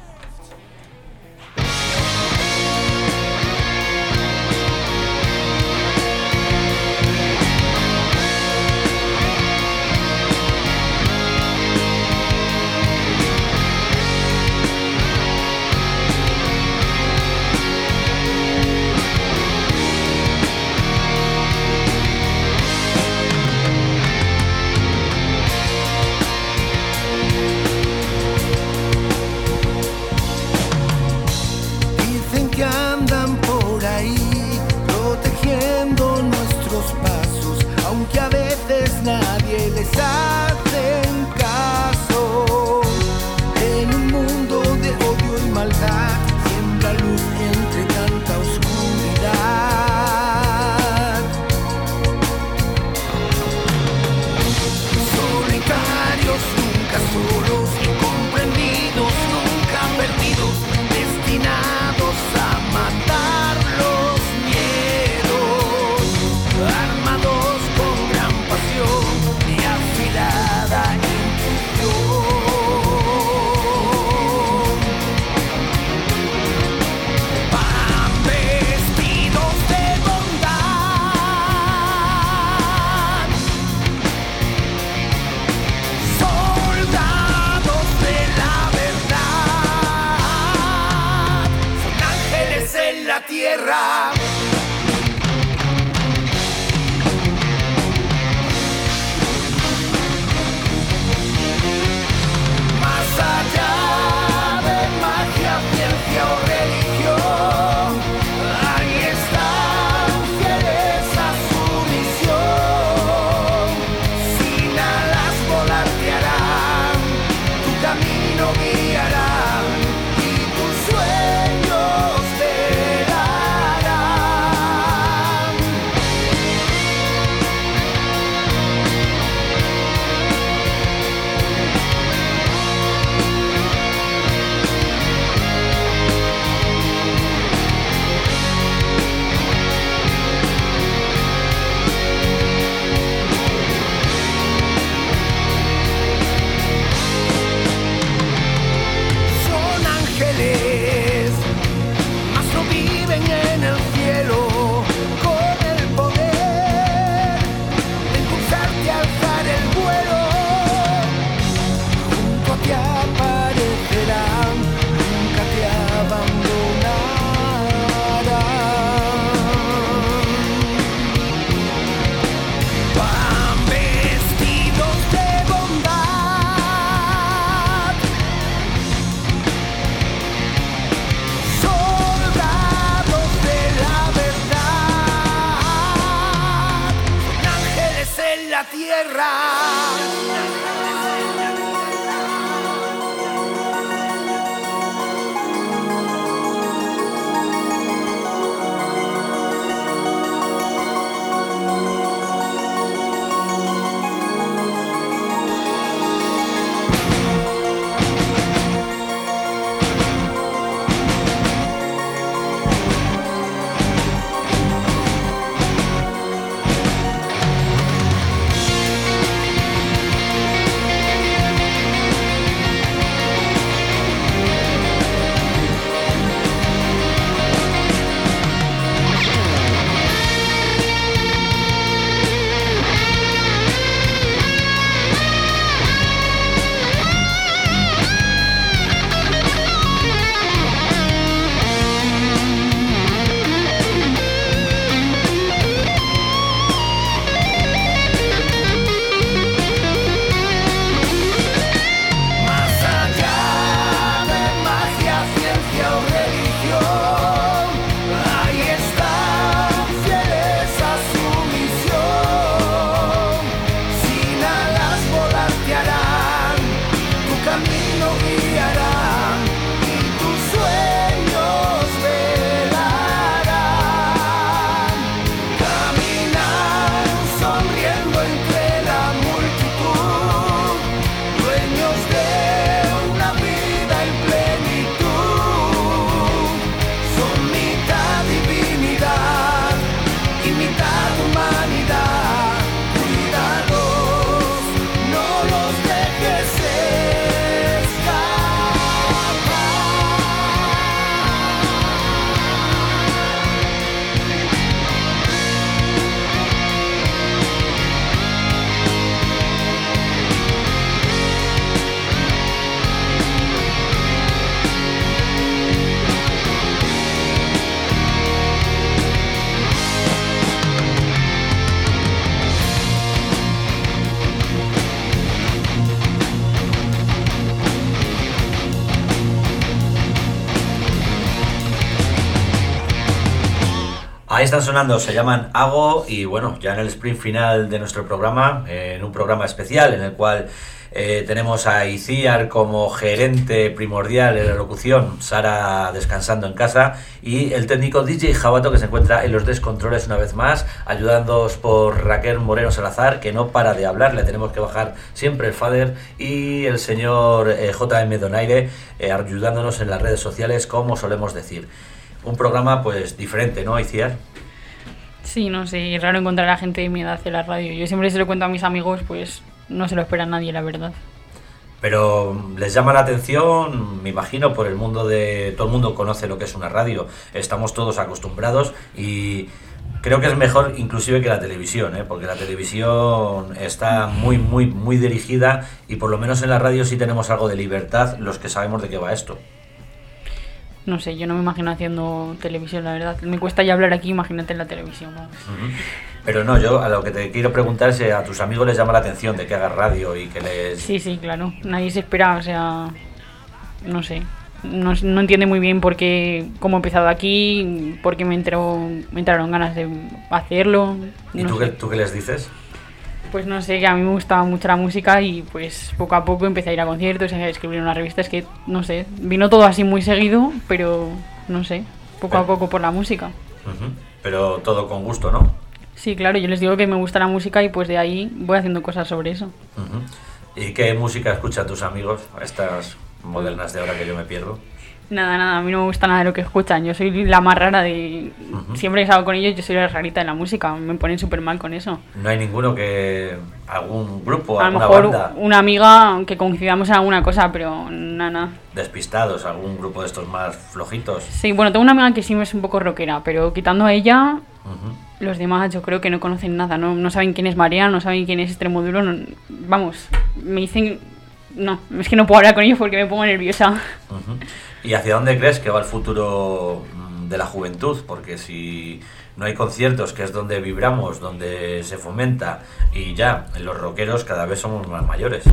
Ciencia o religión, ahí están fieles. Ahí están sonando, se llaman Ago y bueno, ya en el sprint final de nuestro programa, en un programa especial en el cual tenemos a Itziar como gerente primordial en la locución, Sara descansando en casa y el técnico DJ Jabato que se encuentra en los descontroles una vez más, ayudándonos por Raquel Moreno Salazar, que no para de hablar, le tenemos que bajar siempre el fader, y el señor JM Donaire ayudándonos en las redes sociales, como solemos decir. Un programa pues diferente, ¿no, Itziar? Sí, no sé, es raro encontrar a gente de mi edad en la radio. Yo siempre se lo cuento a mis amigos, pues no se lo espera nadie, la verdad. Pero les llama la atención, me imagino, por el mundo de... Todo el mundo conoce lo que es una radio, estamos todos acostumbrados y creo que es mejor inclusive que la televisión, porque la televisión está muy dirigida y por lo menos en la radio sí tenemos algo de libertad los que sabemos de qué va esto. No sé, yo no me imagino haciendo televisión, la verdad. Me cuesta ya hablar aquí, imagínate en la televisión, ¿no? Pero no, yo a lo que te quiero preguntar es si a tus amigos les llama la atención de que hagas radio y que les... Sí, claro. Nadie se espera, o sea... No sé. No entiende muy bien por qué... Cómo he empezado aquí, por qué me entraron ganas de hacerlo. ¿Y tú qué les dices? Pues no sé, que a mí me gustaba mucho la música y pues poco a poco empecé a ir a conciertos, a escribir en unas revistas, que no sé, vino todo así muy seguido, pero no sé, poco a poco por la música. Pero todo con gusto, ¿no? Sí, claro, yo les digo que me gusta la música y pues de ahí voy haciendo cosas sobre eso. ¿Y qué música escuchan tus amigos, estas modernas de ahora que yo me pierdo? Nada, a mí no me gusta nada de lo que escuchan, yo soy la más rara de... Siempre que salgo con ellos yo soy la rarita de la música, me ponen súper mal con eso. ¿No hay ninguno que... algún grupo, a alguna lo mejor banda? Una amiga que coincidamos en alguna cosa, pero nada. Despistados, algún grupo de estos más flojitos. Sí, bueno, tengo una amiga que sí es un poco rockera, pero quitando a ella, los demás yo creo que no conocen nada, no saben quién es Marea, no saben quién es Extremoduro, vamos, me dicen... No, es que no puedo hablar con ellos porque me pongo nerviosa. ¿Y hacia dónde crees que va el futuro de la juventud? Porque si no hay conciertos, que es donde vibramos, donde se fomenta, y ya, los rockeros cada vez somos más mayores.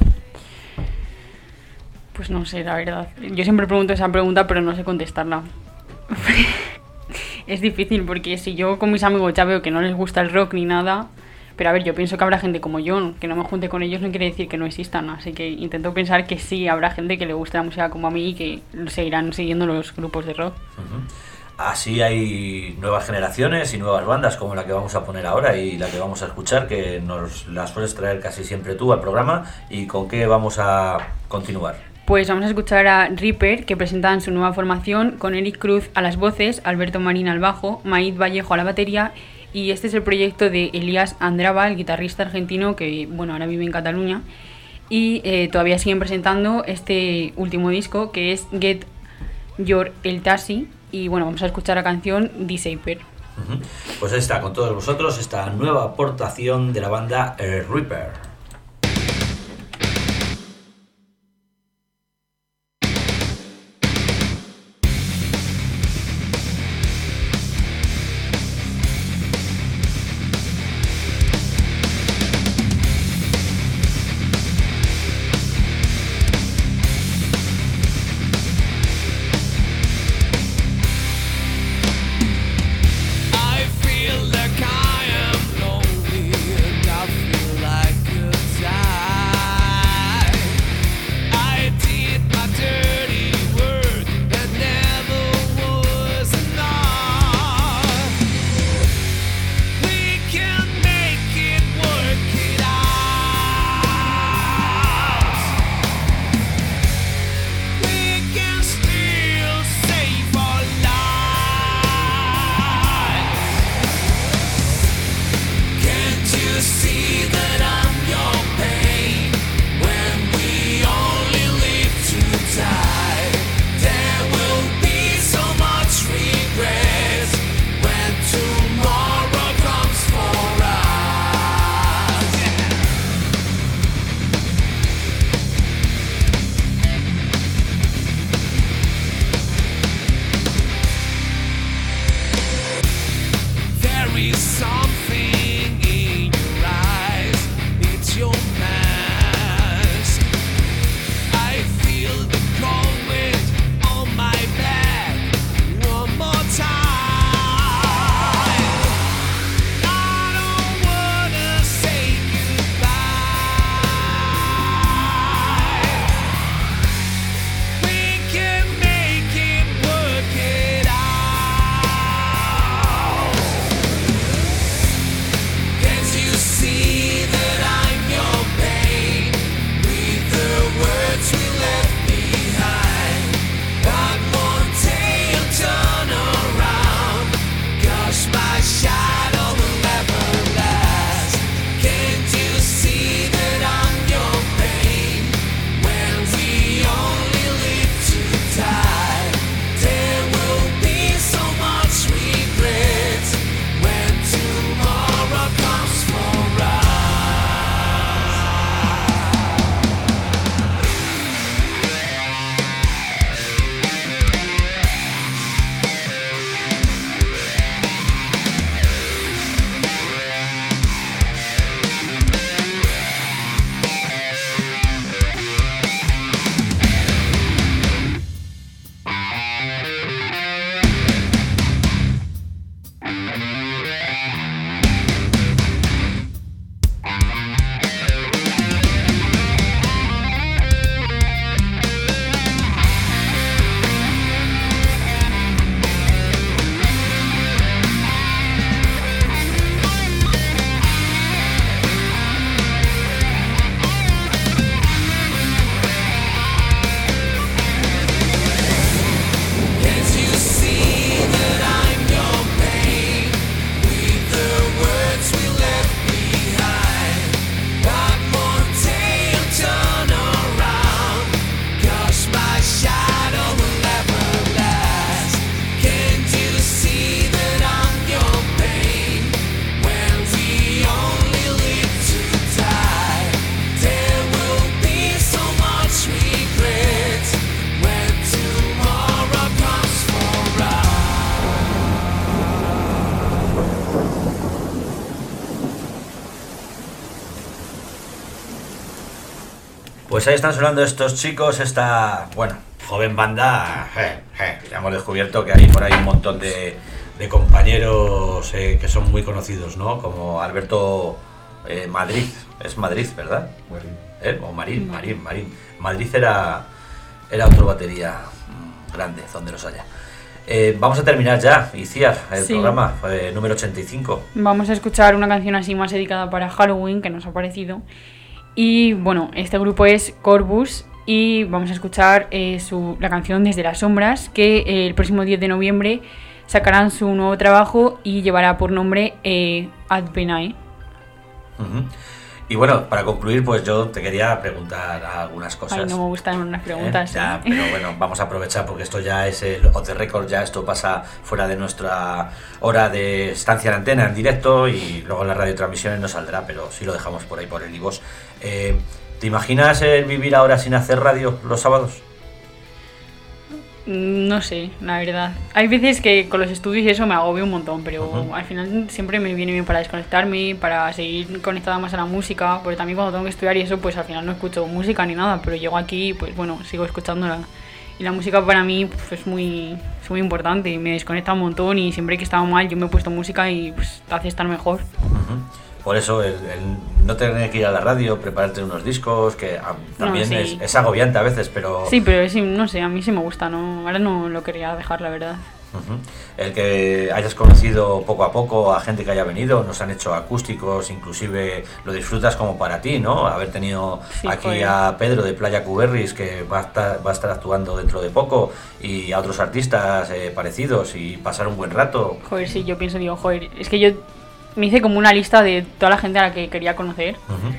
Pues no sé, la verdad. Yo siempre pregunto esa pregunta, pero no sé contestarla. Es difícil porque si yo con mis amigos ya veo que no les gusta el rock ni nada... Pero a ver, yo pienso que habrá gente como yo, que no me junte con ellos no quiere decir que no existan, así que intento pensar que sí, habrá gente que le guste la música como a mí y que seguirán siguiendo los grupos de rock. Así hay nuevas generaciones y nuevas bandas como la que vamos a poner ahora y la que vamos a escuchar, que nos la sueles traer casi siempre tú al programa. ¿Y con qué vamos a continuar? Pues vamos a escuchar a Reaper, que presentan su nueva formación con Eric Cruz a las voces, Alberto Marín al bajo, Maíz Vallejo a la batería. Y este es el proyecto de Elías Andraba, el guitarrista argentino que, bueno, ahora vive en Cataluña. Y todavía siguen presentando este último disco, que es Get Your El Tassi. Y bueno, vamos a escuchar la canción Disciple. Pues ahí está, con todos vosotros, esta nueva aportación de la banda Reaper. I feel like I am lonely and I feel like Pues ahí están sonando estos chicos, esta, bueno, joven banda. Ya hemos descubierto que hay por ahí un montón de compañeros que son muy conocidos, ¿no? Como Alberto Madrid, es Madrid, ¿verdad? O Marín. Madrid era otro batería grande, donde los haya. Vamos a terminar ya, Iciar, el programa número 85. Vamos a escuchar una canción así más dedicada para Halloween, que nos ha parecido. Y bueno, este grupo es Corvus y vamos a escuchar la canción Desde las Sombras, que el próximo 10 de noviembre sacarán su nuevo trabajo y llevará por nombre Advenai. Y bueno, para concluir, pues yo te quería preguntar algunas cosas. Ay, no me gustan unas preguntas. Ya, pero bueno, vamos a aprovechar porque esto ya es el off the record, ya esto pasa fuera de nuestra hora de estancia en antena, en directo, y luego en las radiotransmisiones no saldrá, pero sí lo dejamos por ahí por el iVoox. ¿Te imaginas vivir ahora sin hacer radio los sábados? No sé, la verdad. Hay veces que con los estudios y eso me agobio un montón, pero al final siempre me viene bien para desconectarme, para seguir conectada más a la música, porque también cuando tengo que estudiar y eso, pues al final no escucho música ni nada, pero llego aquí, pues bueno, sigo escuchándola. Y la música para mí pues, es muy importante y me desconecta un montón, y siempre que estaba mal yo me he puesto música y pues te hace estar mejor. Por eso el no tener que ir a la radio, prepararte unos discos, que también no, sí. es agobiante a veces, pero... Sí, pero no sé, a mí sí me gusta, ¿no? Ahora no lo quería dejar, la verdad. El que hayas conocido poco a poco a gente que haya venido, nos han hecho acústicos, inclusive lo disfrutas como para ti, ¿no? Haber tenido aquí a Pedro de Playa Cuberris, que va a estar actuando dentro de poco, y a otros artistas parecidos, y pasar un buen rato. Joder, sí, yo pienso, es que yo me hice como una lista de toda la gente a la que quería conocer,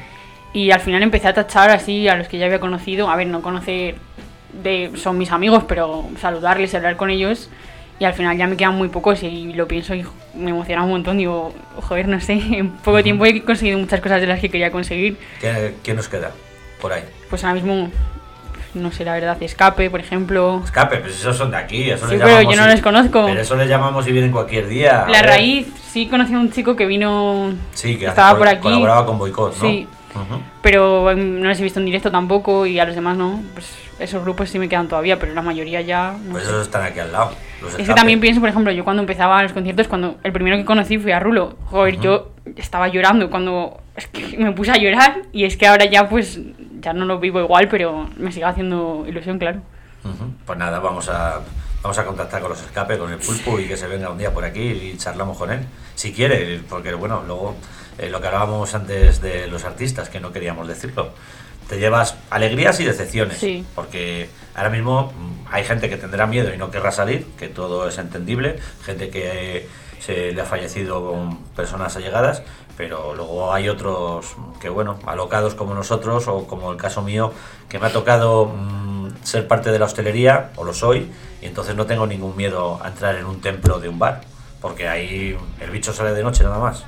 y al final empecé a tachar así a los que ya había conocido, a ver, no conocer, son mis amigos, pero saludarles y hablar con ellos. Y al final ya me quedan muy pocos y lo pienso y me emociona un montón. Digo, joder, no sé, en poco tiempo he conseguido muchas cosas de las que quería conseguir. ¿Qué nos queda por ahí? Pues ahora mismo, no sé, la verdad, Escape, por ejemplo. Escape, pues esos son de aquí. Eso sí, pero yo no los conozco. Pero eso les llamamos y vienen cualquier día. La Raíz, sí conocí a un chico que vino, sí, que estaba por aquí. Colaboraba con Boicot, ¿no? Sí, pero no los he visto en directo tampoco, y a los demás no. Pues esos grupos sí me quedan todavía, pero la mayoría ya... Pues esos están aquí al lado. Es que también pienso, por ejemplo, yo cuando empezaba los conciertos, cuando el primero que conocí fui a Rulo. Joder, yo estaba llorando es que me puse a llorar, y es que ahora ya pues ya no lo vivo igual, pero me sigue haciendo ilusión, claro. Pues nada, vamos a contactar con los Escape, con el Pulpo, y que se venga un día por aquí y charlamos con él, si quiere, porque bueno, luego lo que hablábamos antes de los artistas, que no queríamos decirlo, te llevas alegrías y decepciones, sí. Porque ahora mismo hay gente que tendrá miedo y no querrá salir, que todo es entendible, gente que se le ha fallecido personas allegadas, pero luego hay otros que, bueno, alocados como nosotros, o como el caso mío, que me ha tocado ser parte de la hostelería, o lo soy, y entonces no tengo ningún miedo a entrar en un templo de un bar, porque ahí el bicho sale de noche nada más.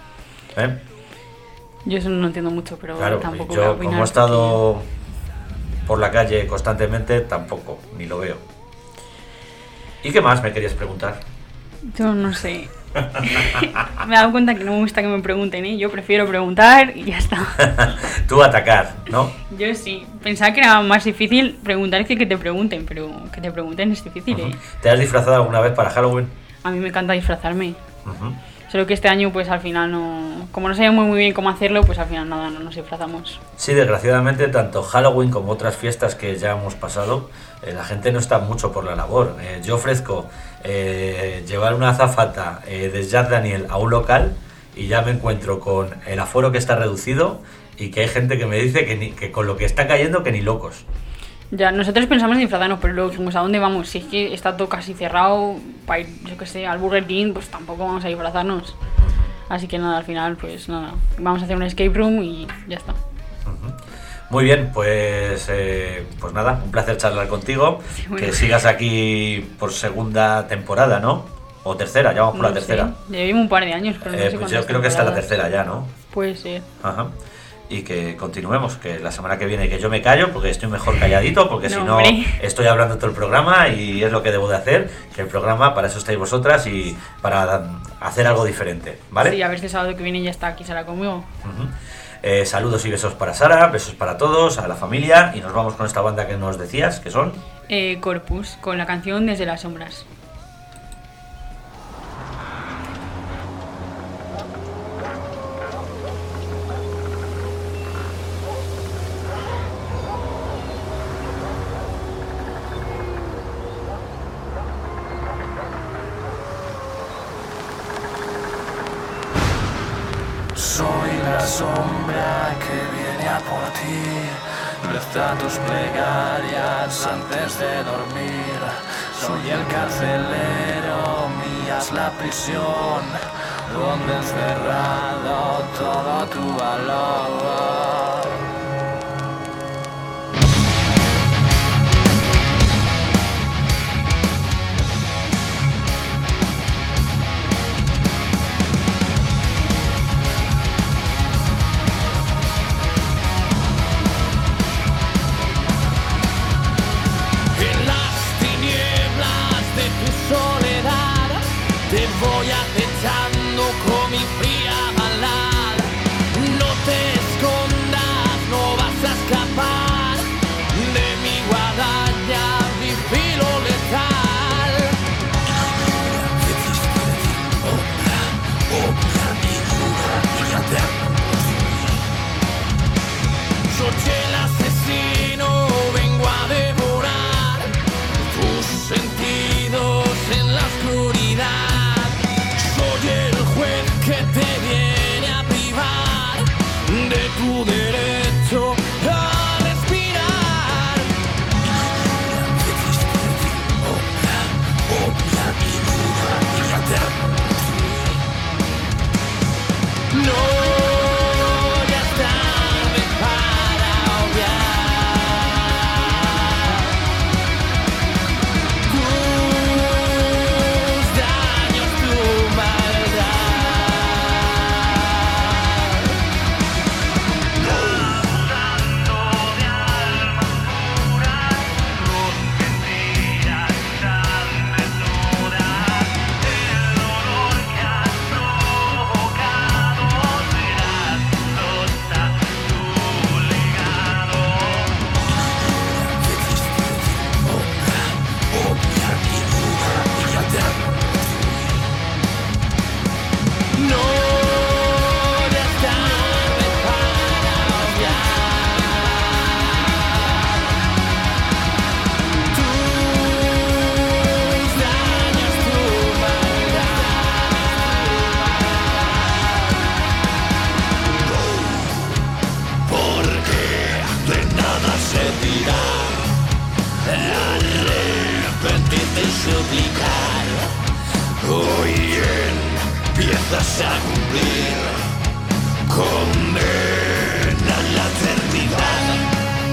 Yo eso no entiendo mucho, pero claro, tampoco yo como he estado por la calle constantemente, tampoco, ni lo veo. ¿Y qué más me querías preguntar? Yo no sé. Me he dado cuenta que no me gusta que me pregunten, ¿eh? Yo prefiero preguntar y ya está. Tú atacar, ¿no? Yo sí. Pensaba que era más difícil preguntar que te pregunten, pero que te pregunten es difícil, ¿eh? ¿Te has disfrazado alguna vez para Halloween? A mí me encanta disfrazarme. Solo que este año, pues al final no... Como no sabíamos muy bien cómo hacerlo, pues al final nada, no nos disfrazamos. Sí, desgraciadamente, tanto Halloween como otras fiestas que ya hemos pasado, la gente no está mucho por la labor. Yo ofrezco llevar una azafata de Jack Daniel a un local y ya me encuentro con el aforo que está reducido y que hay gente que me dice que con lo que está cayendo que ni locos. Ya, nosotros pensamos en disfrazarnos, pero luego dijimos, ¿a dónde vamos? Si es que está todo casi cerrado, para ir, yo qué sé, al Burger King, pues tampoco vamos a disfrazarnos. Así que nada, al final, pues nada, vamos a hacer un escape room y ya está. Muy bien, pues nada, un placer charlar contigo, sí, bueno. Que sigas aquí por segunda temporada, ¿no? O tercera, ya vamos por la tercera. Ya llevo un par de años, pero no sé pues yo creo que esta es la tercera ya, ¿no? Puede ser. Ajá. Y que continuemos, que la semana que viene que yo me callo, porque estoy mejor calladito, porque si no estoy hablando todo el programa y es lo que debo de hacer, que el programa, para eso estáis vosotras y para hacer algo diferente, ¿vale? Sí, a ver si el sábado que viene ya está aquí, será conmigo. Saludos y besos para Sara, besos para todos, a la familia, y nos vamos con esta banda que nos decías, que son... Corpus, con la canción Desde las sombras. Soy la sombra que viene a por ti, reza tus plegarias antes de dormir. Soy el carcelero, mía es la prisión, donde encerrado todo tu valor. Te voy acechando con mi fría maldad. No te escondas, no vas a escapar de mi guadaña, mi filo letal. Soy el asesino, vengo a devorar tus sentidos en la oscuridad. Que te viene a privar de tu derecho a respirar. No, ya es tarde para obviar tus daños, tu maldad. Arrepentirte y suplicar. Hoy empiezas a cumplir condena en la eternidad.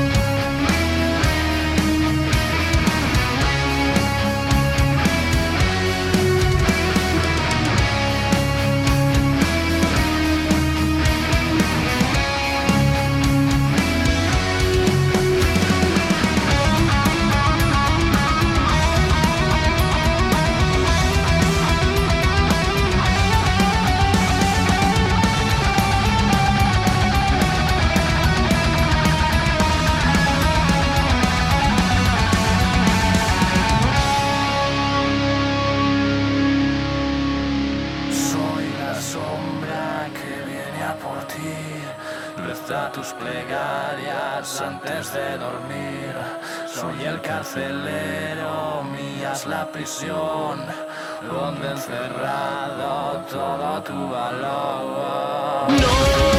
Tus plegarias antes de dormir. Soy el carcelero, mía es la prisión, donde encerrado todo tu valor. No.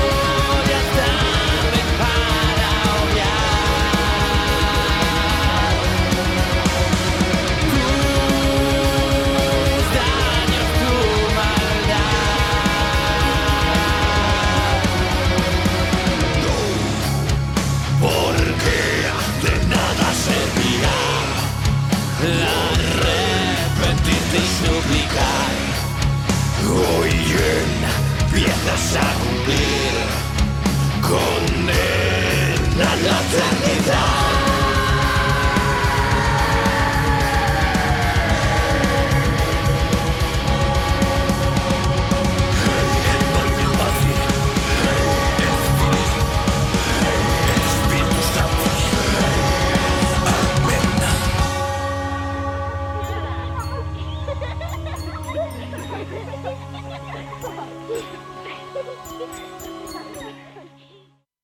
Arrepentirte y suplicar. Hoy empiezas a cumplir con Thank you.